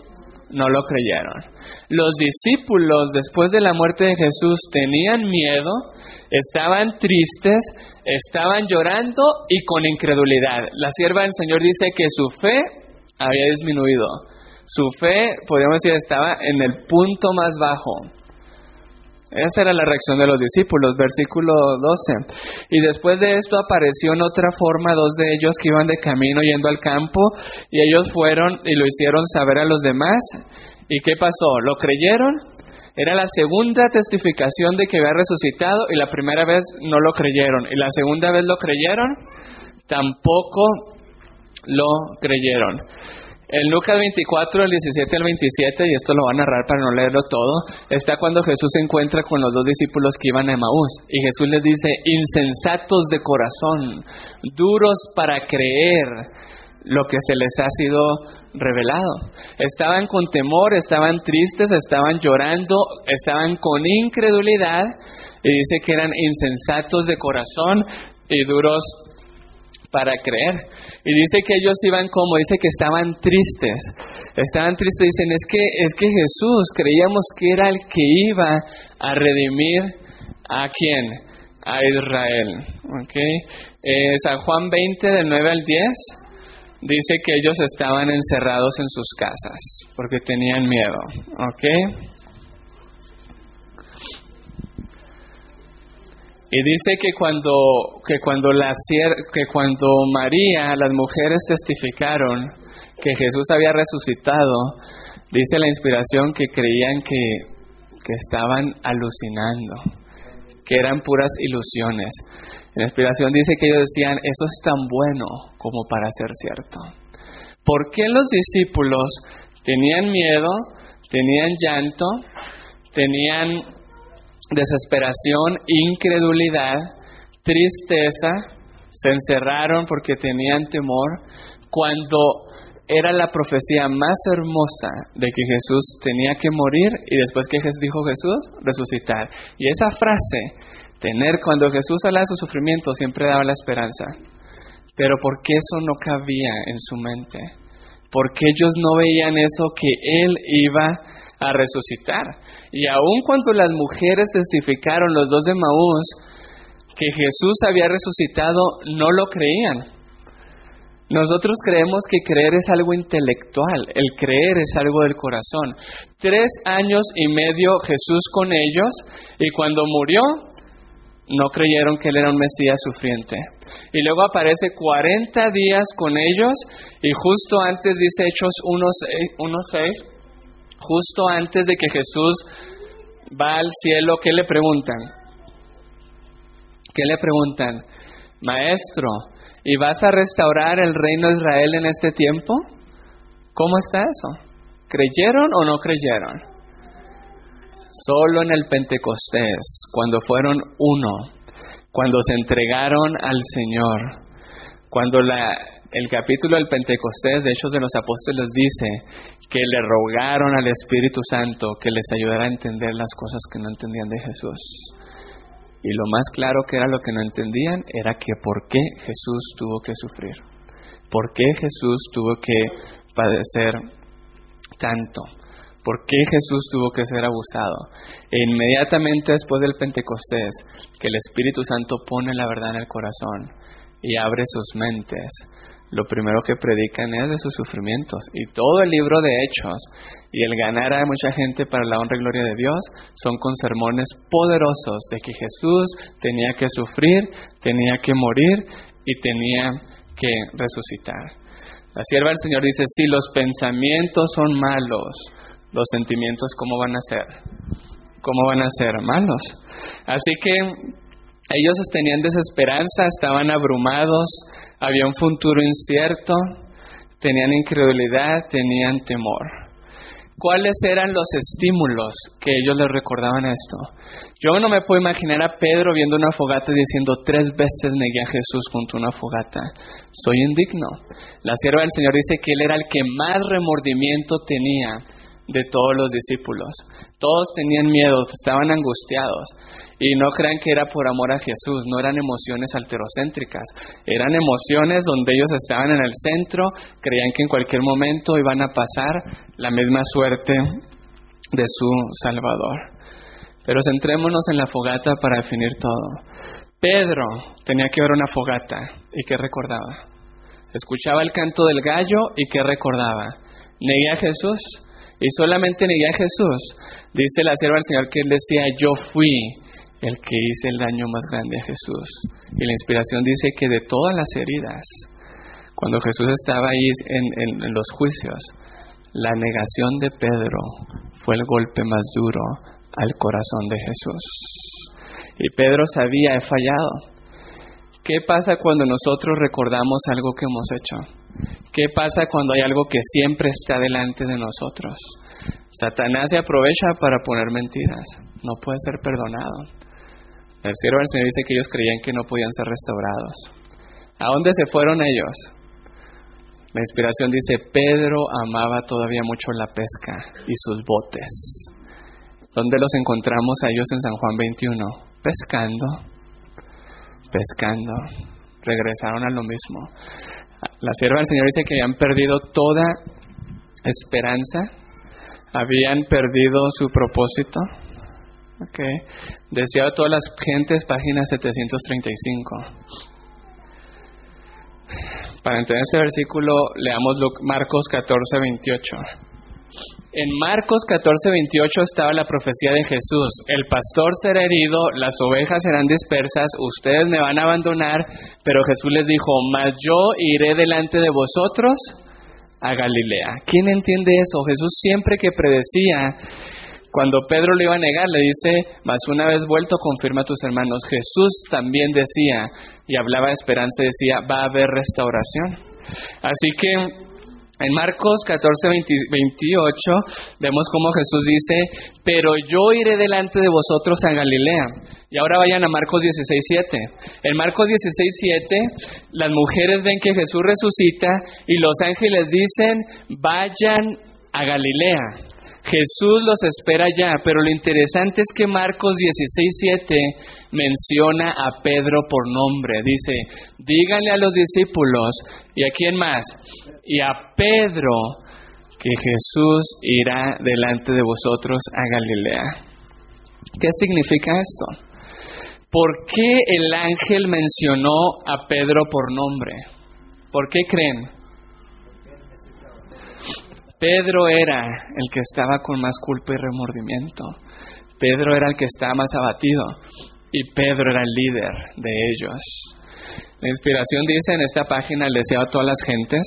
no lo creyeron. Los discípulos, después de la muerte de Jesús, tenían miedo, estaban tristes, estaban llorando y con incredulidad. La sierva del Señor dice que su fe había disminuido. Su fe, podríamos decir, estaba en el punto más bajo. Esa era la reacción de los discípulos, versículo 12. Y después de esto apareció en otra forma 2 de ellos que iban de camino yendo al campo, y ellos fueron y lo hicieron saber a los demás. ¿Y qué pasó? ¿Lo creyeron? Era la segunda testificación de que había resucitado, y la primera vez no lo creyeron. Y la segunda vez lo creyeron, tampoco lo creyeron. En Lucas 24, del 17 al 27, y esto lo voy a narrar para no leerlo todo, está cuando Jesús se encuentra con los 2 discípulos que iban a Emaús. Y Jesús les dice, insensatos de corazón, duros para creer lo que se les ha sido revelado. Estaban con temor, estaban tristes, estaban llorando, estaban con incredulidad, y dice que eran insensatos de corazón y duros para creer. Y dice que ellos iban como, dice que estaban tristes, dicen, es que Jesús, creíamos que era el que iba a redimir ¿a quién? A Israel. ¿Okay? San Juan 20, del 9 al 10, dice que ellos estaban encerrados en sus casas, porque tenían miedo. ¿Okay? Y dice que cuando María, las mujeres testificaron que Jesús había resucitado, dice la inspiración que creían que estaban alucinando, que eran puras ilusiones. La inspiración dice que ellos decían, eso es tan bueno como para ser cierto. ¿Por qué los discípulos tenían miedo, tenían llanto, tenían desesperación, incredulidad, tristeza, se encerraron porque tenían temor, cuando era la profecía más hermosa de que Jesús tenía que morir y después que dijo Jesús, resucitar? Y esa frase, cuando Jesús hablaba de su sufrimiento, siempre daba la esperanza. Pero ¿por qué eso no cabía en su mente? ¿Por qué ellos no veían eso, que Él iba a resucitar? Y aun cuando las mujeres testificaron, los 2 de Emaús, que Jesús había resucitado, no lo creían. Nosotros creemos que creer es algo intelectual, el creer es algo del corazón. 3 años y medio Jesús con ellos, y cuando murió, no creyeron que Él era un Mesías sufriente. Y luego aparece 40 días con ellos, y justo antes, dice Hechos 1:6, justo antes de que Jesús va al cielo, ¿qué le preguntan? Maestro, ¿y vas a restaurar el reino de Israel en este tiempo? ¿Cómo está eso? ¿Creyeron o no creyeron? Solo en el Pentecostés, cuando fueron uno, cuando se entregaron al Señor, cuando el capítulo del Pentecostés de Hechos de los Apóstoles dice que le rogaron al Espíritu Santo que les ayudara a entender las cosas que no entendían de Jesús. Y lo más claro que era lo que no entendían era que por qué Jesús tuvo que sufrir, por qué Jesús tuvo que padecer tanto, por qué Jesús tuvo que ser abusado. E inmediatamente después del Pentecostés, que el Espíritu Santo pone la verdad en el corazón y abre sus mentes, lo primero que predican es de sus sufrimientos. Y todo el libro de Hechos y el ganar a mucha gente para la honra y gloria de Dios son con sermones poderosos de que Jesús tenía que sufrir, tenía que morir y tenía que resucitar. La sierva del Señor dice, si los pensamientos son malos, los sentimientos ¿cómo van a ser? ¿Cómo van a ser malos? Así que ellos tenían desesperanza, estaban abrumados, había un futuro incierto, tenían incredulidad, tenían temor. ¿Cuáles eran los estímulos que ellos les recordaban esto? Yo no me puedo imaginar a Pedro viendo una fogata diciendo 3 veces negué a Jesús junto a una fogata. Soy indigno. La sierva del Señor dice que él era el que más remordimiento tenía de todos los discípulos. Todos tenían miedo, estaban angustiados. Y no crean que era por amor a Jesús, no eran emociones alterocéntricas, eran emociones donde ellos estaban en el centro, creían que en cualquier momento iban a pasar la misma suerte de su Salvador. Pero centrémonos en la fogata para definir todo. Pedro tenía que ver una fogata, ¿y qué recordaba? Escuchaba el canto del gallo, ¿y qué recordaba? Negué a Jesús, y solamente negué a Jesús. Dice la sierva del Señor que él decía, yo fui el que hice el daño más grande a Jesús. Y la inspiración dice que de todas las heridas, cuando Jesús estaba ahí en los juicios, la negación de Pedro fue el golpe más duro al corazón de Jesús. Y Pedro sabía, he fallado. ¿Qué pasa cuando nosotros recordamos algo que hemos hecho? ¿Qué pasa cuando hay algo que siempre está delante de nosotros? Satanás se aprovecha para poner mentiras. No puede ser perdonado. El siervo del Señor dice que ellos creían que no podían ser restaurados. ¿A dónde se fueron ellos? La inspiración dice, Pedro amaba todavía mucho la pesca y sus botes. ¿Dónde los encontramos a ellos en San Juan 21? Pescando. Regresaron a lo mismo. La sierva del Señor dice que habían perdido toda esperanza, habían perdido su propósito. Deseado a todas las gentes, página 735. Para entender este versículo, leamos Marcos 14:28. En Marcos 14:28 estaba la profecía de Jesús. El pastor será herido, las ovejas serán dispersas, ustedes me van a abandonar, pero Jesús les dijo, mas yo iré delante de vosotros a Galilea. ¿Quién entiende eso? Jesús siempre que predecía, cuando Pedro le iba a negar, le dice, mas una vez vuelto confirma a tus hermanos. Jesús también decía, y hablaba de esperanza, decía, va a haber restauración. Así que en Marcos 14:28 vemos cómo Jesús dice, pero yo iré delante de vosotros a Galilea. Y ahora vayan a Marcos 16:7. En Marcos 16:7 las mujeres ven que Jesús resucita y los ángeles dicen, vayan a Galilea. Jesús los espera ya, pero lo interesante es que Marcos 16:7 menciona a Pedro por nombre. Dice, díganle a los discípulos, ¿y a quién más? Y a Pedro, que Jesús irá delante de vosotros a Galilea. ¿Qué significa esto? ¿Por qué el ángel mencionó a Pedro por nombre? ¿Por qué creen? Pedro era el que estaba con más culpa y remordimiento. Pedro era el que estaba más abatido. Y Pedro era el líder de ellos. La inspiración dice en esta página, el deseo a todas las gentes.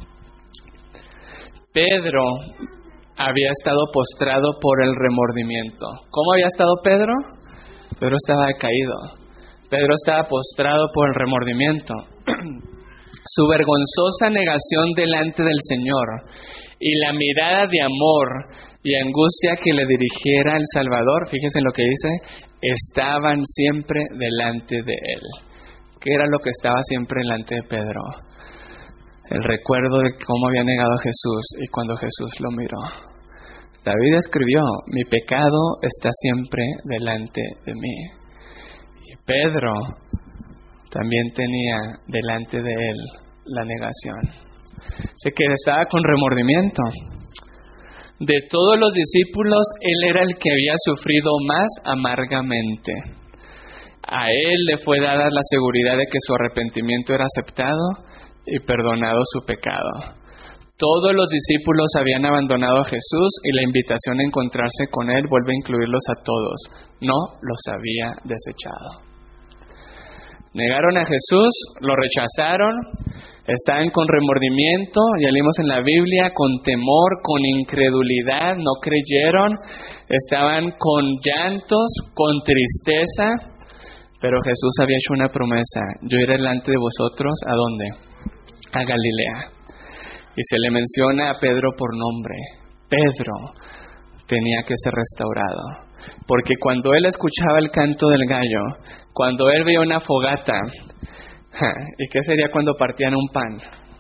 Pedro había estado postrado por el remordimiento. ¿Cómo había estado Pedro? Pedro estaba decaído. Pedro estaba postrado por el remordimiento. Su vergonzosa negación delante del Señor y la mirada de amor y angustia que le dirigiera el Salvador, fíjense en lo que dice, estaban siempre delante de él. ¿Qué era lo que estaba siempre delante de Pedro? El recuerdo de cómo había negado a Jesús y cuando Jesús lo miró. David escribió, mi pecado está siempre delante de mí. Y Pedro también tenía delante de él la negación. Sé que estaba con remordimiento. De todos los discípulos, él era el que había sufrido más amargamente. A él le fue dada la seguridad de que su arrepentimiento era aceptado y perdonado su pecado. Todos los discípulos habían abandonado a Jesús y la invitación a encontrarse con él vuelve a incluirlos a todos. No los había desechado. Negaron a Jesús, lo rechazaron, estaban con remordimiento, ya leímos en la Biblia, con temor, con incredulidad, no creyeron, estaban con llantos, con tristeza, pero Jesús había hecho una promesa, yo iré delante de vosotros, ¿a dónde? A Galilea. Y se le menciona a Pedro por nombre. Pedro tenía que ser restaurado. Porque cuando él escuchaba el canto del gallo, cuando él veía una fogata, ¿y qué sería cuando partían un pan?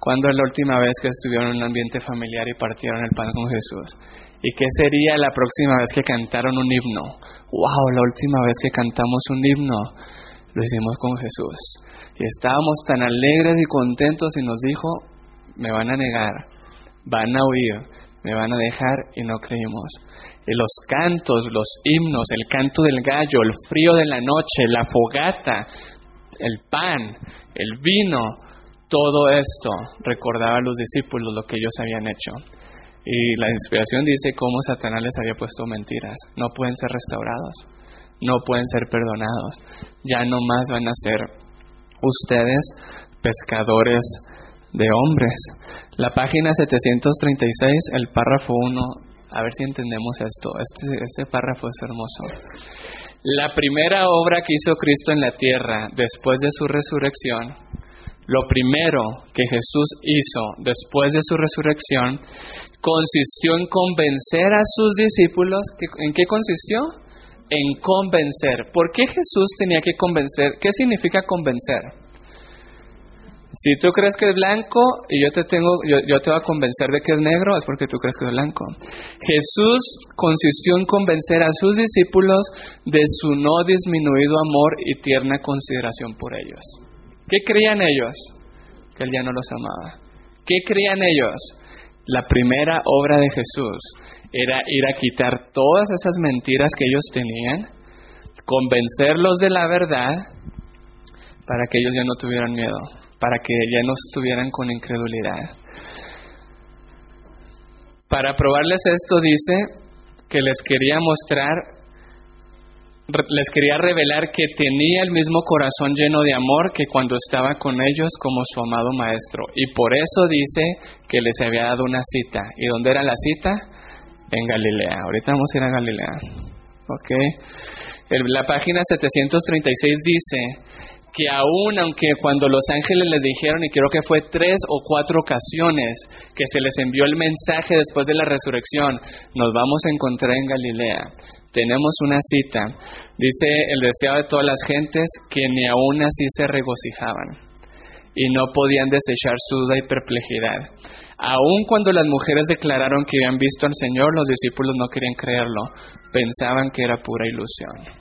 ¿Cuándo es la última vez que estuvieron en un ambiente familiar y partieron el pan con Jesús? ¿Y qué sería la próxima vez que cantaron un himno? ¡Wow! La última vez que cantamos un himno lo hicimos con Jesús. Y estábamos tan alegres y contentos y nos dijo, me van a negar, van a huir, me van a dejar y no creímos. Y los cantos, los himnos, el canto del gallo, el frío de la noche, la fogata, el pan, el vino, todo esto recordaba a los discípulos lo que ellos habían hecho. Y la inspiración dice cómo Satanás les había puesto mentiras. No pueden ser restaurados, no pueden ser perdonados. Ya no más van a ser ustedes pescadores de hombres. La página 736, el párrafo 1, a ver si entendemos esto. Este párrafo es hermoso. La primera obra que hizo Cristo en la tierra después de su resurrección, lo primero que Jesús hizo después de su resurrección, consistió en convencer a sus discípulos. ¿En qué consistió? En convencer. ¿Por qué Jesús tenía que convencer? ¿Qué significa convencer? Si tú crees que es blanco y yo te voy a convencer de que es negro, es porque tú crees que es blanco. Jesús consistió en convencer a sus discípulos de su no disminuido amor y tierna consideración por ellos. ¿Qué creían ellos? Que Él ya no los amaba. ¿Qué creían ellos? La primera obra de Jesús era ir a quitar todas esas mentiras que ellos tenían, convencerlos de la verdad para que ellos ya no tuvieran miedo, para que ya no estuvieran con incredulidad. Para probarles esto dice que les quería revelar que tenía el mismo corazón lleno de amor que cuando estaba con ellos como su amado maestro. Y por eso dice que les había dado una cita. ¿Y dónde era la cita? En Galilea. Ahorita vamos a ir a Galilea. La página 736 dice que aunque cuando los ángeles les dijeron, y creo que fue 3 o 4 ocasiones que se les envió el mensaje después de la resurrección, nos vamos a encontrar en Galilea, tenemos una cita, dice el deseo de todas las gentes que ni aún así se regocijaban y no podían desechar su duda y perplejidad. Aun cuando las mujeres declararon que habían visto al Señor, los discípulos no querían creerlo, pensaban que era pura ilusión.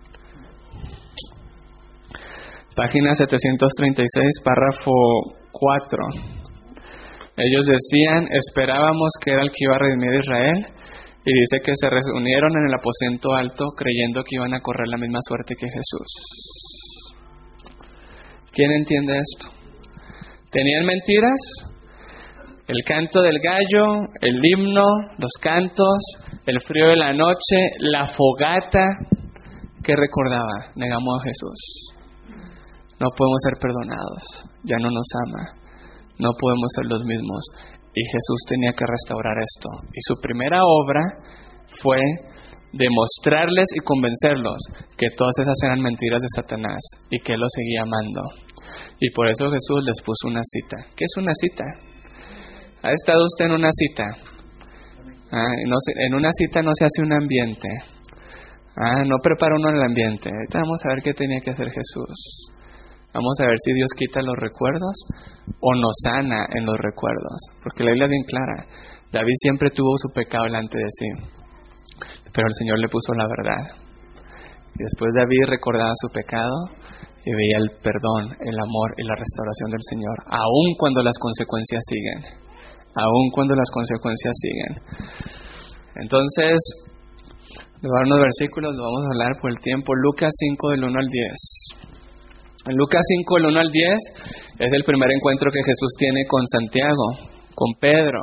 Página 736, párrafo 4. Ellos decían, esperábamos que era el que iba a redimir a Israel, y dice que se reunieron en el aposento alto creyendo que iban a correr la misma suerte que Jesús. ¿Quién entiende esto? ¿Tenían mentiras? El canto del gallo, el himno, los cantos, el frío de la noche, la fogata. ¿Qué recordaba? Negamos a Jesús. No podemos ser perdonados, ya no nos ama, no podemos ser los mismos. Y Jesús tenía que restaurar esto. Y su primera obra fue demostrarles y convencerlos que todas esas eran mentiras de Satanás y que Él los seguía amando. Y por eso Jesús les puso una cita. ¿Qué es una cita? ¿Ha estado usted en una cita? En una cita no se hace un ambiente. No prepara uno el ambiente. Ahorita vamos a ver qué tenía que hacer Jesús. Vamos a ver si Dios quita los recuerdos o nos sana en los recuerdos. Porque la Biblia es bien clara. David siempre tuvo su pecado delante de sí, pero el Señor le puso la verdad. Y después David recordaba su pecado y veía el perdón, el amor y la restauración del Señor, aun cuando las consecuencias siguen. Aun cuando las consecuencias siguen. Entonces, le voy a dar unos versículos, lo vamos a hablar por el tiempo. Lucas 5 del 1 al 10. En Lucas 5, del 1 al 10, es el primer encuentro que Jesús tiene con Santiago, con Pedro,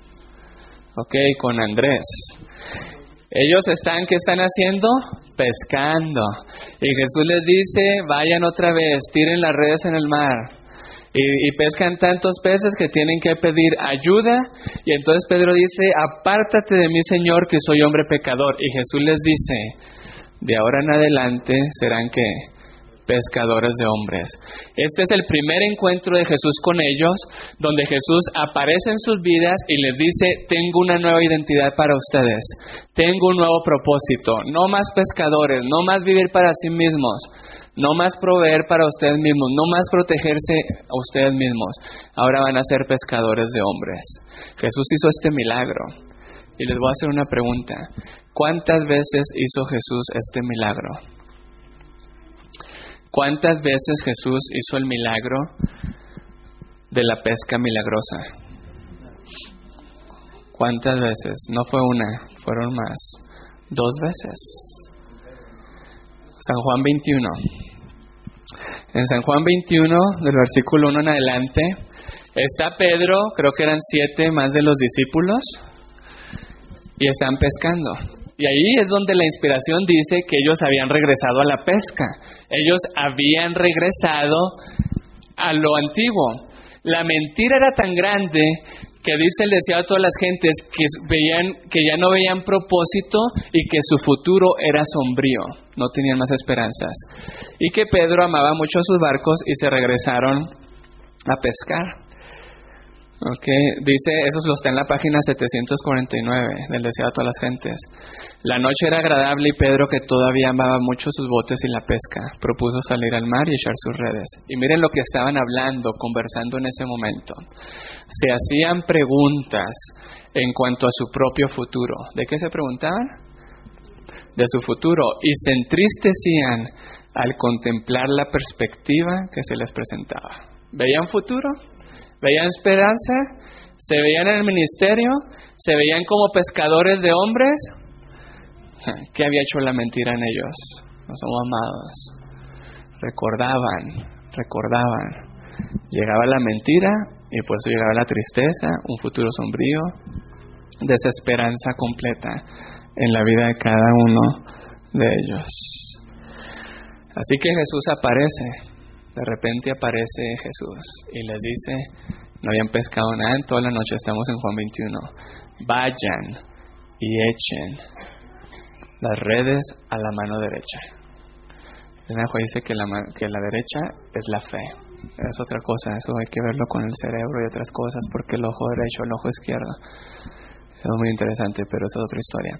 con Andrés. Ellos ¿qué están haciendo? Pescando. Y Jesús les dice, vayan otra vez, tiren las redes en el mar. Y pescan tantos peces que tienen que pedir ayuda. Y entonces Pedro dice, apártate de mí, Señor, que soy hombre pecador. Y Jesús les dice, de ahora en adelante serán ¿qué? pescadores de hombres. Este es el primer encuentro de Jesús con ellos, donde Jesús aparece en sus vidas y les dice: tengo una nueva identidad para ustedes, tengo un nuevo propósito, no más pescadores, no más vivir para sí mismos, no más proveer para ustedes mismos, no más protegerse a ustedes mismos, ahora van a ser pescadores de hombres. Jesús hizo este milagro y les voy a hacer una pregunta: ¿cuántas veces hizo Jesús este milagro? ¿Cuántas veces Jesús hizo el milagro de la pesca milagrosa? ¿Cuántas veces? No fue una, fueron más. 2 veces. San Juan 21. En San Juan 21, del versículo 1 en adelante, está Pedro, creo que eran 7 más de los discípulos, y están pescando. Y ahí es donde la inspiración dice que ellos habían regresado a la pesca. Ellos habían regresado a lo antiguo. La mentira era tan grande que dice el deseado a todas las gentes que ya no veían propósito y que su futuro era sombrío. No tenían más esperanzas. Y que Pedro amaba mucho sus barcos y se regresaron a pescar. Dice, eso está en la página 749 del deseado a todas las gentes. La noche era agradable y Pedro, que todavía amaba mucho sus botes y la pesca, propuso salir al mar y echar sus redes. Y miren lo que estaban hablando, conversando en ese momento. Se hacían preguntas en cuanto a su propio futuro. ¿De qué se preguntaban? De su futuro. Y se entristecían al contemplar la perspectiva que se les presentaba. ¿Veían futuro? ¿Veían esperanza? ¿Se veían en el ministerio? ¿Se veían como pescadores de hombres? ¿Qué había hecho la mentira en ellos? Los amados. Recordaban. Llegaba la mentira y por eso llegaba la tristeza, un futuro sombrío, desesperanza completa en la vida de cada uno de ellos. Así que Jesús aparece. De repente aparece Jesús y les dice: no habían pescado nada en toda la noche, estamos en Juan 21. Vayan y echen las redes a la mano derecha. El Juan dice que la derecha es la fe. Es otra cosa, eso hay que verlo con el cerebro y otras cosas, porque el ojo derecho, el ojo izquierdo. Eso es muy interesante, pero eso es otra historia.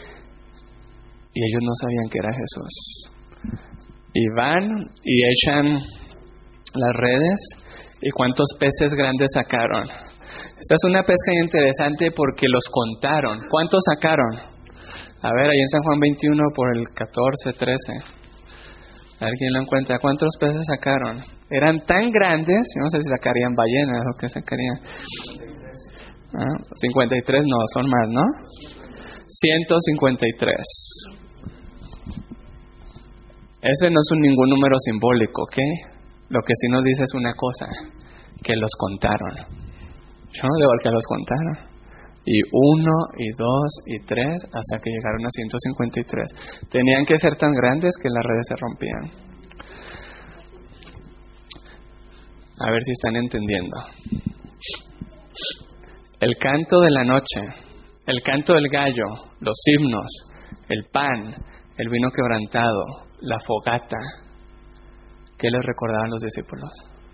Y ellos no sabían que era Jesús. Y van y echan las redes. ¿Y cuántos peces grandes sacaron? Esta es una pesca interesante porque los contaron. ¿Cuántos sacaron? A ver, ahí en San Juan 21 por el 14, 13. A ver quién lo encuentra. ¿Cuántos peces sacaron? Eran tan grandes, no sé si sacarían ballenas o qué sacarían. 53 no, son más, ¿no? 153. Ese no es ningún número simbólico, ¿ok? Lo que sí nos dice es una cosa, que los contaron. Yo no digo que los contaron. Y 1, y 2, y 3, hasta que llegaron a 153. Tenían que ser tan grandes que las redes se rompían. A ver si están entendiendo. El canto de la noche, el canto del gallo, los himnos, el pan, el vino quebrantado, la fogata. ¿Qué les recordaban los discípulos?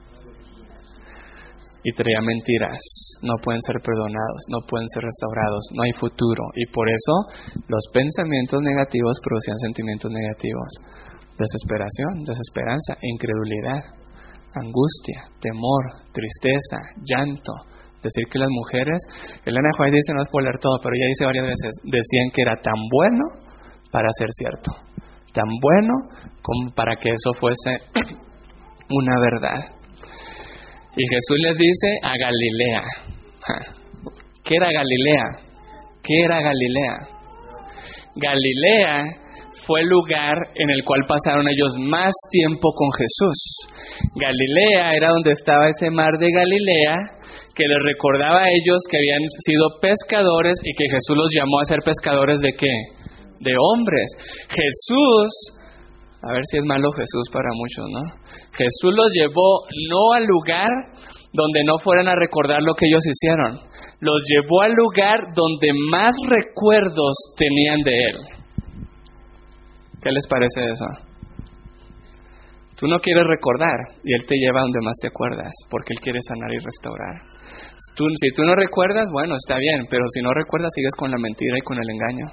Y traía mentiras, no pueden ser perdonados, no pueden ser restaurados, no hay futuro. Y por eso los pensamientos negativos producían sentimientos negativos. Desesperación, desesperanza, incredulidad, angustia, temor, tristeza, llanto. Decir que las mujeres, Elena White dice, no es por leer todo, pero ella dice varias veces, decían que era tan bueno para ser cierto. Tan bueno como para que eso fuese una verdad. Y Jesús les dice a Galilea. ¿Qué era Galilea? ¿Qué era Galilea? Galilea fue el lugar en el cual pasaron ellos más tiempo con Jesús. Galilea era donde estaba ese mar de Galilea que les recordaba a ellos que habían sido pescadores y que Jesús los llamó a ser pescadores ¿de qué? De hombres. Jesús, a ver si es malo Jesús para muchos, ¿no? Jesús los llevó no al lugar donde no fueran a recordar lo que ellos hicieron. Los llevó al lugar donde más recuerdos tenían de Él. ¿Qué les parece eso? Tú no quieres recordar y Él te lleva donde más te acuerdas, porque Él quiere sanar y restaurar. Si tú no recuerdas, bueno, está bien, pero si no recuerdas, sigues con la mentira y con el engaño.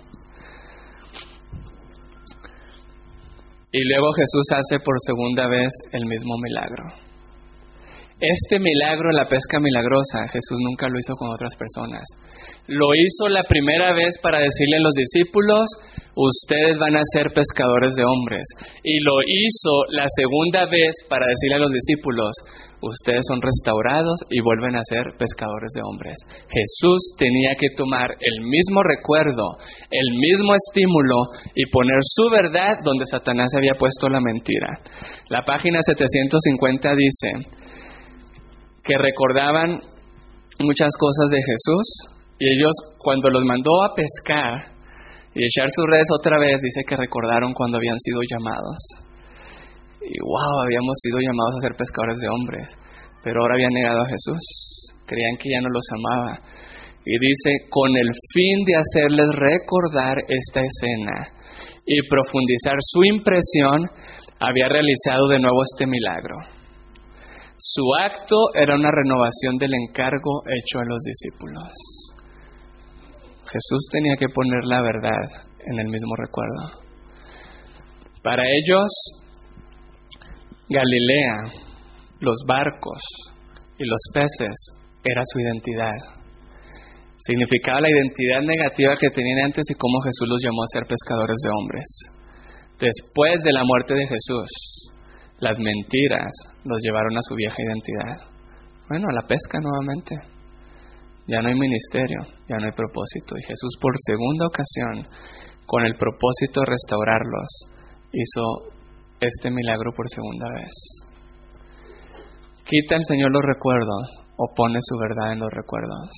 Y luego Jesús hace por segunda vez el mismo milagro. Este milagro, la pesca milagrosa, Jesús nunca lo hizo con otras personas. Lo hizo la primera vez para decirle a los discípulos, ustedes van a ser pescadores de hombres. Y lo hizo la segunda vez para decirle a los discípulos, ustedes son restaurados y vuelven a ser pescadores de hombres. Jesús tenía que tomar el mismo recuerdo, el mismo estímulo y poner su verdad donde Satanás había puesto la mentira. La página 750 dice que recordaban muchas cosas de Jesús y ellos cuando los mandó a pescar y echar sus redes otra vez, dice que recordaron cuando habían sido llamados. Y wow, habíamos sido llamados a ser pescadores de hombres, pero ahora habían negado a Jesús, creían que ya no los amaba. Y dice, con el fin de hacerles recordar esta escena y profundizar su impresión, había realizado de nuevo este milagro. Su acto era una renovación del encargo hecho a los discípulos. Jesús tenía que poner la verdad en el mismo recuerdo. Para ellos, Galilea, los barcos y los peces era su identidad. Significaba la identidad negativa que tenían antes y cómo Jesús los llamó a ser pescadores de hombres. Después de la muerte de Jesús, las mentiras los llevaron a su vieja identidad. Bueno, a la pesca nuevamente. Ya no hay ministerio, ya no hay propósito. Y Jesús por segunda ocasión, con el propósito de restaurarlos, hizo este milagro por segunda vez. ¿Quita el Señor los recuerdos o pone su verdad en los recuerdos?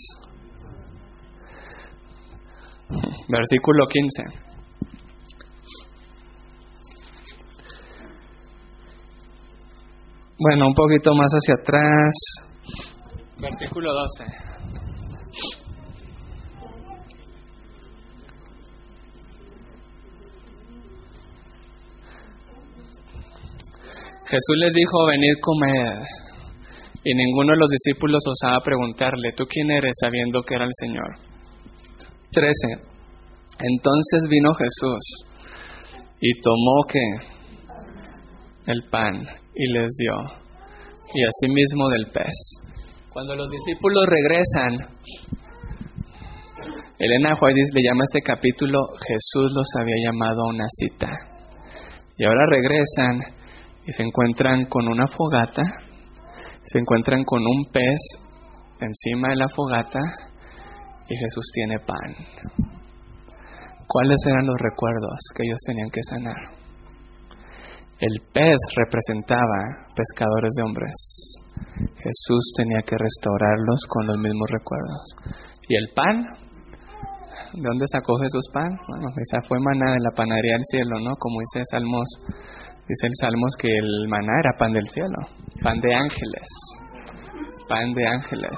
Versículo 15. Bueno, un poquito más hacia atrás. Versículo 12. Jesús les dijo, venid comed. Y ninguno de los discípulos osaba preguntarle, ¿tú quién eres? Sabiendo que era el Señor. 13. Entonces vino Jesús y tomó ¿qué? El pan y les dio, y asimismo del pez. Cuando los discípulos regresan, Elena White le llama a este capítulo Jesús los había llamado a una cita. Y ahora regresan y se encuentran con una fogata, se encuentran con un pez encima de la fogata y Jesús tiene pan. ¿Cuáles eran los recuerdos que ellos tenían que sanar? El pez representaba pescadores de hombres. Jesús tenía que restaurarlos con los mismos recuerdos. ¿Y el pan? ¿De dónde sacó Jesús pan? Bueno, esa fue maná de la panadería del cielo, ¿no? Como dice el Salmos que el maná era pan del cielo, pan de ángeles, pan de ángeles.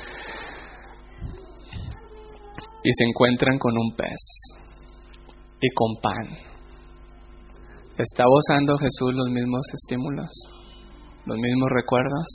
Y se encuentran con un pez y con pan. ¿Estaba usando Jesús los mismos estímulos, los mismos recuerdos?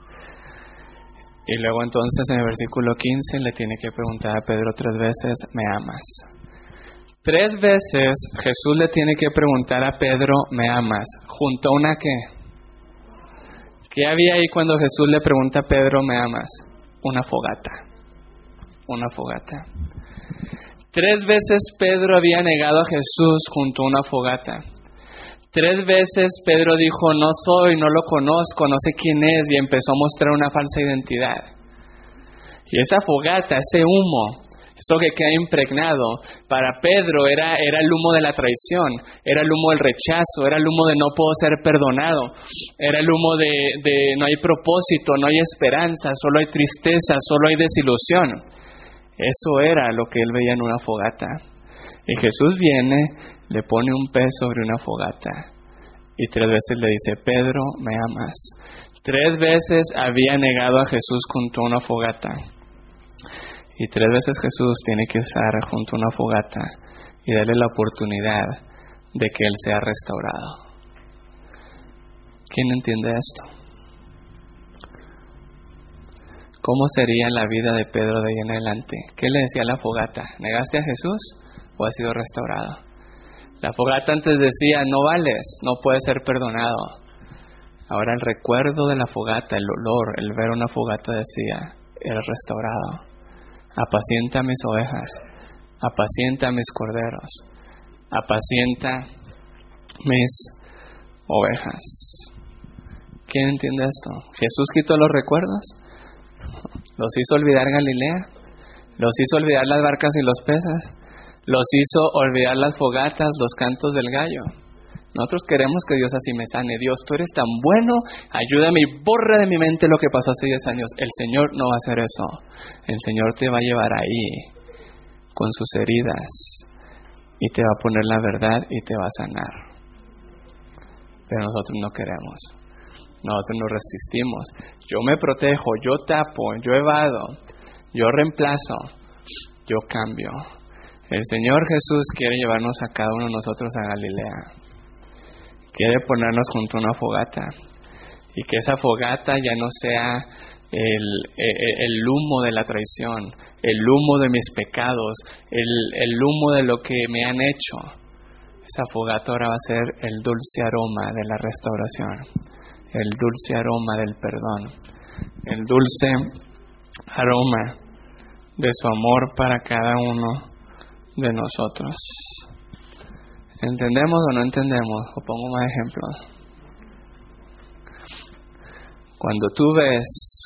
Y luego entonces en el versículo 15 le tiene que preguntar a Pedro 3 veces, ¿me amas? 3 veces Jesús le tiene que preguntar a Pedro, ¿me amas? ¿Junto a una qué? ¿Qué había ahí cuando Jesús le pregunta a Pedro, ¿me amas? Una fogata. Una fogata. 3 veces Pedro había negado a Jesús junto a una fogata. 3 veces Pedro dijo, no soy, no lo conozco, no sé quién es, y empezó a mostrar una falsa identidad. Y esa fogata, ese humo, eso que queda impregnado, para Pedro era el humo de la traición, era el humo del rechazo, era el humo de no puedo ser perdonado, era el humo de no hay propósito, no hay esperanza, solo hay tristeza, solo hay desilusión. Eso era lo que él veía en una fogata. Y Jesús viene, le pone un pez sobre una fogata y 3 veces le dice, Pedro, ¿me amas? 3 veces había negado a Jesús junto a una fogata. Y 3 veces Jesús tiene que estar junto a una fogata y darle la oportunidad de que Él sea restaurado. ¿Quién entiende esto? ¿Cómo sería la vida de Pedro de ahí en adelante? ¿Qué le decía la fogata? ¿Negaste a Jesús o has sido restaurado? La fogata antes decía, no vales, no puedes ser perdonado. Ahora el recuerdo de la fogata, el olor, el ver una fogata decía, eres restaurado. Apacienta mis ovejas, apacienta mis corderos, apacienta mis ovejas. ¿Quién entiende esto? ¿Jesús quitó los recuerdos? ¿Los hizo olvidar Galilea? ¿Los hizo olvidar las barcas y los peces? ¿Los hizo olvidar las fogatas, los cantos del gallo? Nosotros queremos que Dios así me sane. Dios, tú eres tan bueno, ayúdame y borra de mi mente lo que pasó hace 10 años. El Señor no va a hacer eso. El Señor te va a llevar ahí, con sus heridas, y te va a poner la verdad y te va a sanar. Pero nosotros no queremos. Nosotros nos resistimos. Yo me protejo, yo tapo, yo evado, yo reemplazo, yo cambio. El Señor Jesús quiere llevarnos a cada uno de nosotros a Galilea. Quiere ponernos junto a una fogata. Y que esa fogata ya no sea el humo de la traición, el humo de mis pecados, el humo de lo que me han hecho. Esa fogata ahora va a ser el dulce aroma de la restauración. El dulce aroma del perdón, el dulce aroma de su amor para cada uno de nosotros. ¿Entendemos o no entendemos? O pongo más ejemplos. Cuando tú ves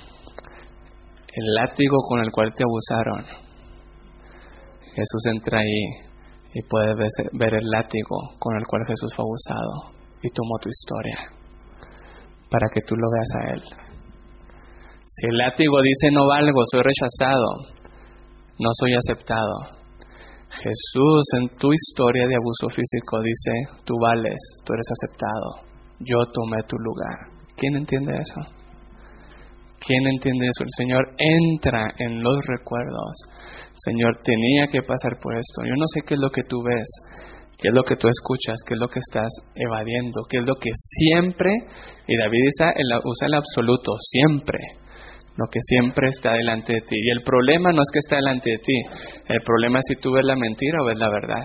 el látigo con el cual te abusaron, Jesús entra ahí y puedes ver el látigo con el cual Jesús fue abusado y tomó tu historia, para que tú lo veas a Él. Si el látigo dice no valgo, soy rechazado, no soy aceptado, Jesús en tu historia de abuso físico dice, tú vales, tú eres aceptado, yo tomé tu lugar. ¿Quién entiende eso? ¿Quién entiende eso? El Señor entra en los recuerdos. Señor, tenía que pasar por esto. Yo no sé qué es lo que tú ves, qué es lo que tú escuchas, qué es lo que estás evadiendo, qué es lo que siempre, y David usa el absoluto, siempre, lo que siempre está delante de ti. Y el problema no es que está delante de ti, el problema es si tú ves la mentira o ves la verdad.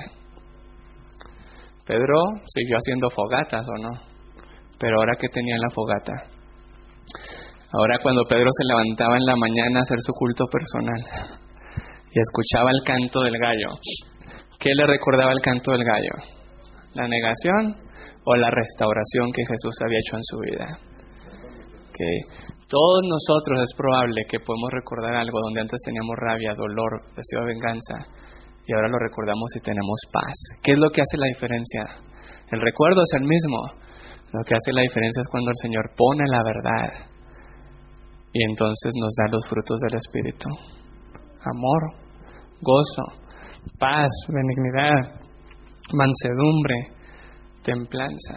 Pedro siguió haciendo fogatas, ¿o no? Pero ahora, ¿qué tenía en la fogata? Ahora, cuando Pedro se levantaba en la mañana a hacer su culto personal y escuchaba el canto del gallo, ¿qué le recordaba el canto del gallo? ¿La negación o la restauración que Jesús había hecho en su vida? Que todos nosotros es probable que podemos recordar algo donde antes teníamos rabia, dolor, deseo de venganza, y ahora lo recordamos y tenemos paz. ¿Qué es lo que hace la diferencia? El recuerdo es el mismo. Lo que hace la diferencia es cuando el Señor pone la verdad y entonces nos da los frutos del Espíritu: amor, gozo, paz, benignidad, mansedumbre, templanza.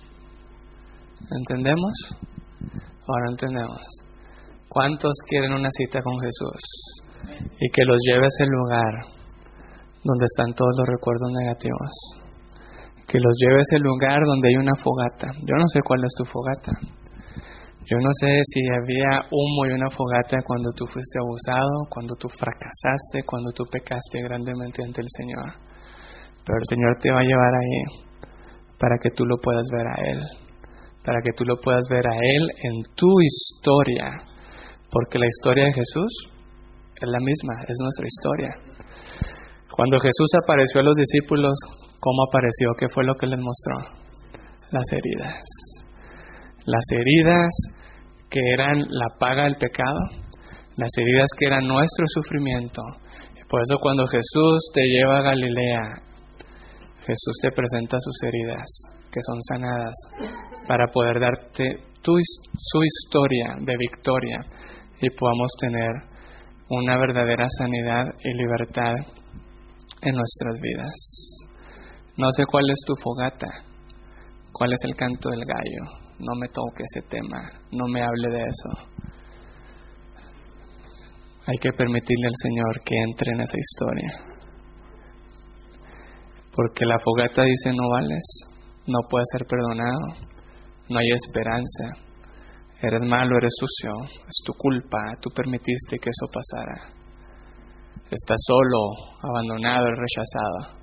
¿Entendemos? Ahora entendemos. ¿Cuántos quieren una cita con Jesús y que los lleve a ese lugar donde están todos los recuerdos negativos? Que los lleve a ese lugar donde hay una fogata. Yo no sé cuál es tu fogata. Yo no sé si había humo y una fogata cuando tú fuiste abusado, cuando tú fracasaste, cuando tú pecaste grandemente ante el Señor. Pero el Señor te va a llevar ahí para que tú lo puedas ver a Él. Para que tú lo puedas ver a Él en tu historia. Porque la historia de Jesús es la misma, es nuestra historia. Cuando Jesús apareció a los discípulos, ¿cómo apareció? ¿Qué fue lo que les mostró? Las heridas. Las heridas que eran la paga del pecado, las heridas que eran nuestro sufrimiento. Por eso cuando Jesús te lleva a Galilea, Jesús te presenta sus heridas, que son sanadas, para poder darte su historia de victoria y podamos tener una verdadera sanidad y libertad en nuestras vidas. No sé cuál es tu fogata, cuál es el canto del gallo. No me toque ese tema, no me hable de eso. Hay que permitirle al Señor que entre en esa historia. Porque la fogata dice no vales, no puedes ser perdonado, no hay esperanza. Eres malo, eres sucio, es tu culpa, tú permitiste que eso pasara. Estás solo, abandonado y rechazado.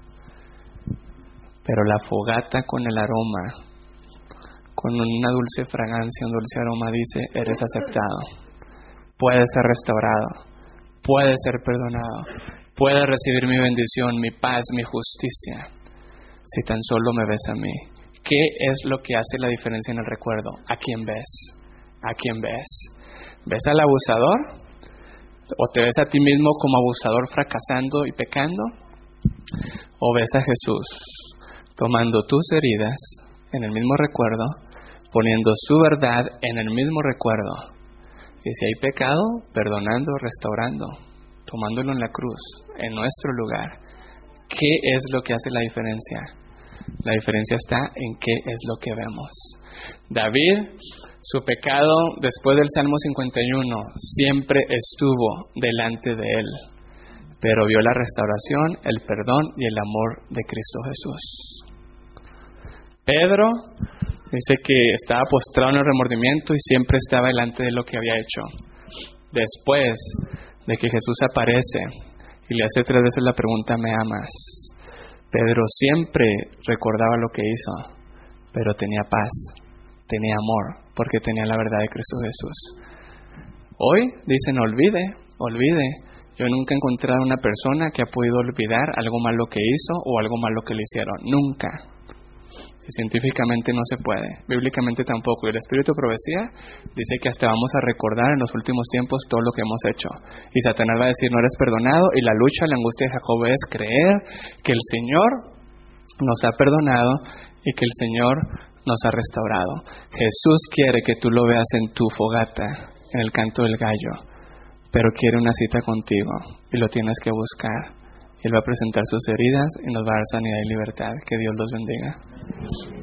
Pero la fogata con el aroma, con una dulce fragancia, un dulce aroma, dice, eres aceptado. Puedes ser restaurado, puedes ser perdonado, puedes recibir mi bendición, mi paz, mi justicia, si tan solo me ves a mí. ¿Qué es lo que hace la diferencia en el recuerdo? ¿A quién ves? ¿A quién ves? ¿Ves al abusador? ¿O te ves a ti mismo como abusador fracasando y pecando? ¿O ves a Jesús tomando tus heridas en el mismo recuerdo, poniendo su verdad en el mismo recuerdo? Y si hay pecado, perdonando, restaurando, tomándolo en la cruz, en nuestro lugar. ¿Qué es lo que hace la diferencia? La diferencia está en qué es lo que vemos. David, su pecado después del Salmo 51 siempre estuvo delante de él, pero vio la restauración, el perdón y el amor de Cristo Jesús. Pedro dice que estaba postrado en el remordimiento y siempre estaba delante de lo que había hecho. Después de que Jesús aparece y le hace 3 veces la pregunta, ¿me amas?, Pedro siempre recordaba lo que hizo, pero tenía paz, tenía amor, porque tenía la verdad de Cristo Jesús. Hoy dicen, olvide. Yo nunca he encontrado una persona que ha podido olvidar algo malo que hizo o algo malo que le hicieron. Nunca. Científicamente no se puede, bíblicamente tampoco. Y el Espíritu de Profecía dice que hasta vamos a recordar en los últimos tiempos todo lo que hemos hecho. Y Satanás va a decir, no eres perdonado. Y la lucha, la angustia de Jacob es creer que el Señor nos ha perdonado y que el Señor nos ha restaurado. Jesús quiere que tú lo veas en tu fogata, en el canto del gallo, pero quiere una cita contigo y lo tienes que buscar. Él va a presentar sus heridas y nos va a dar sanidad y libertad. Que Dios los bendiga.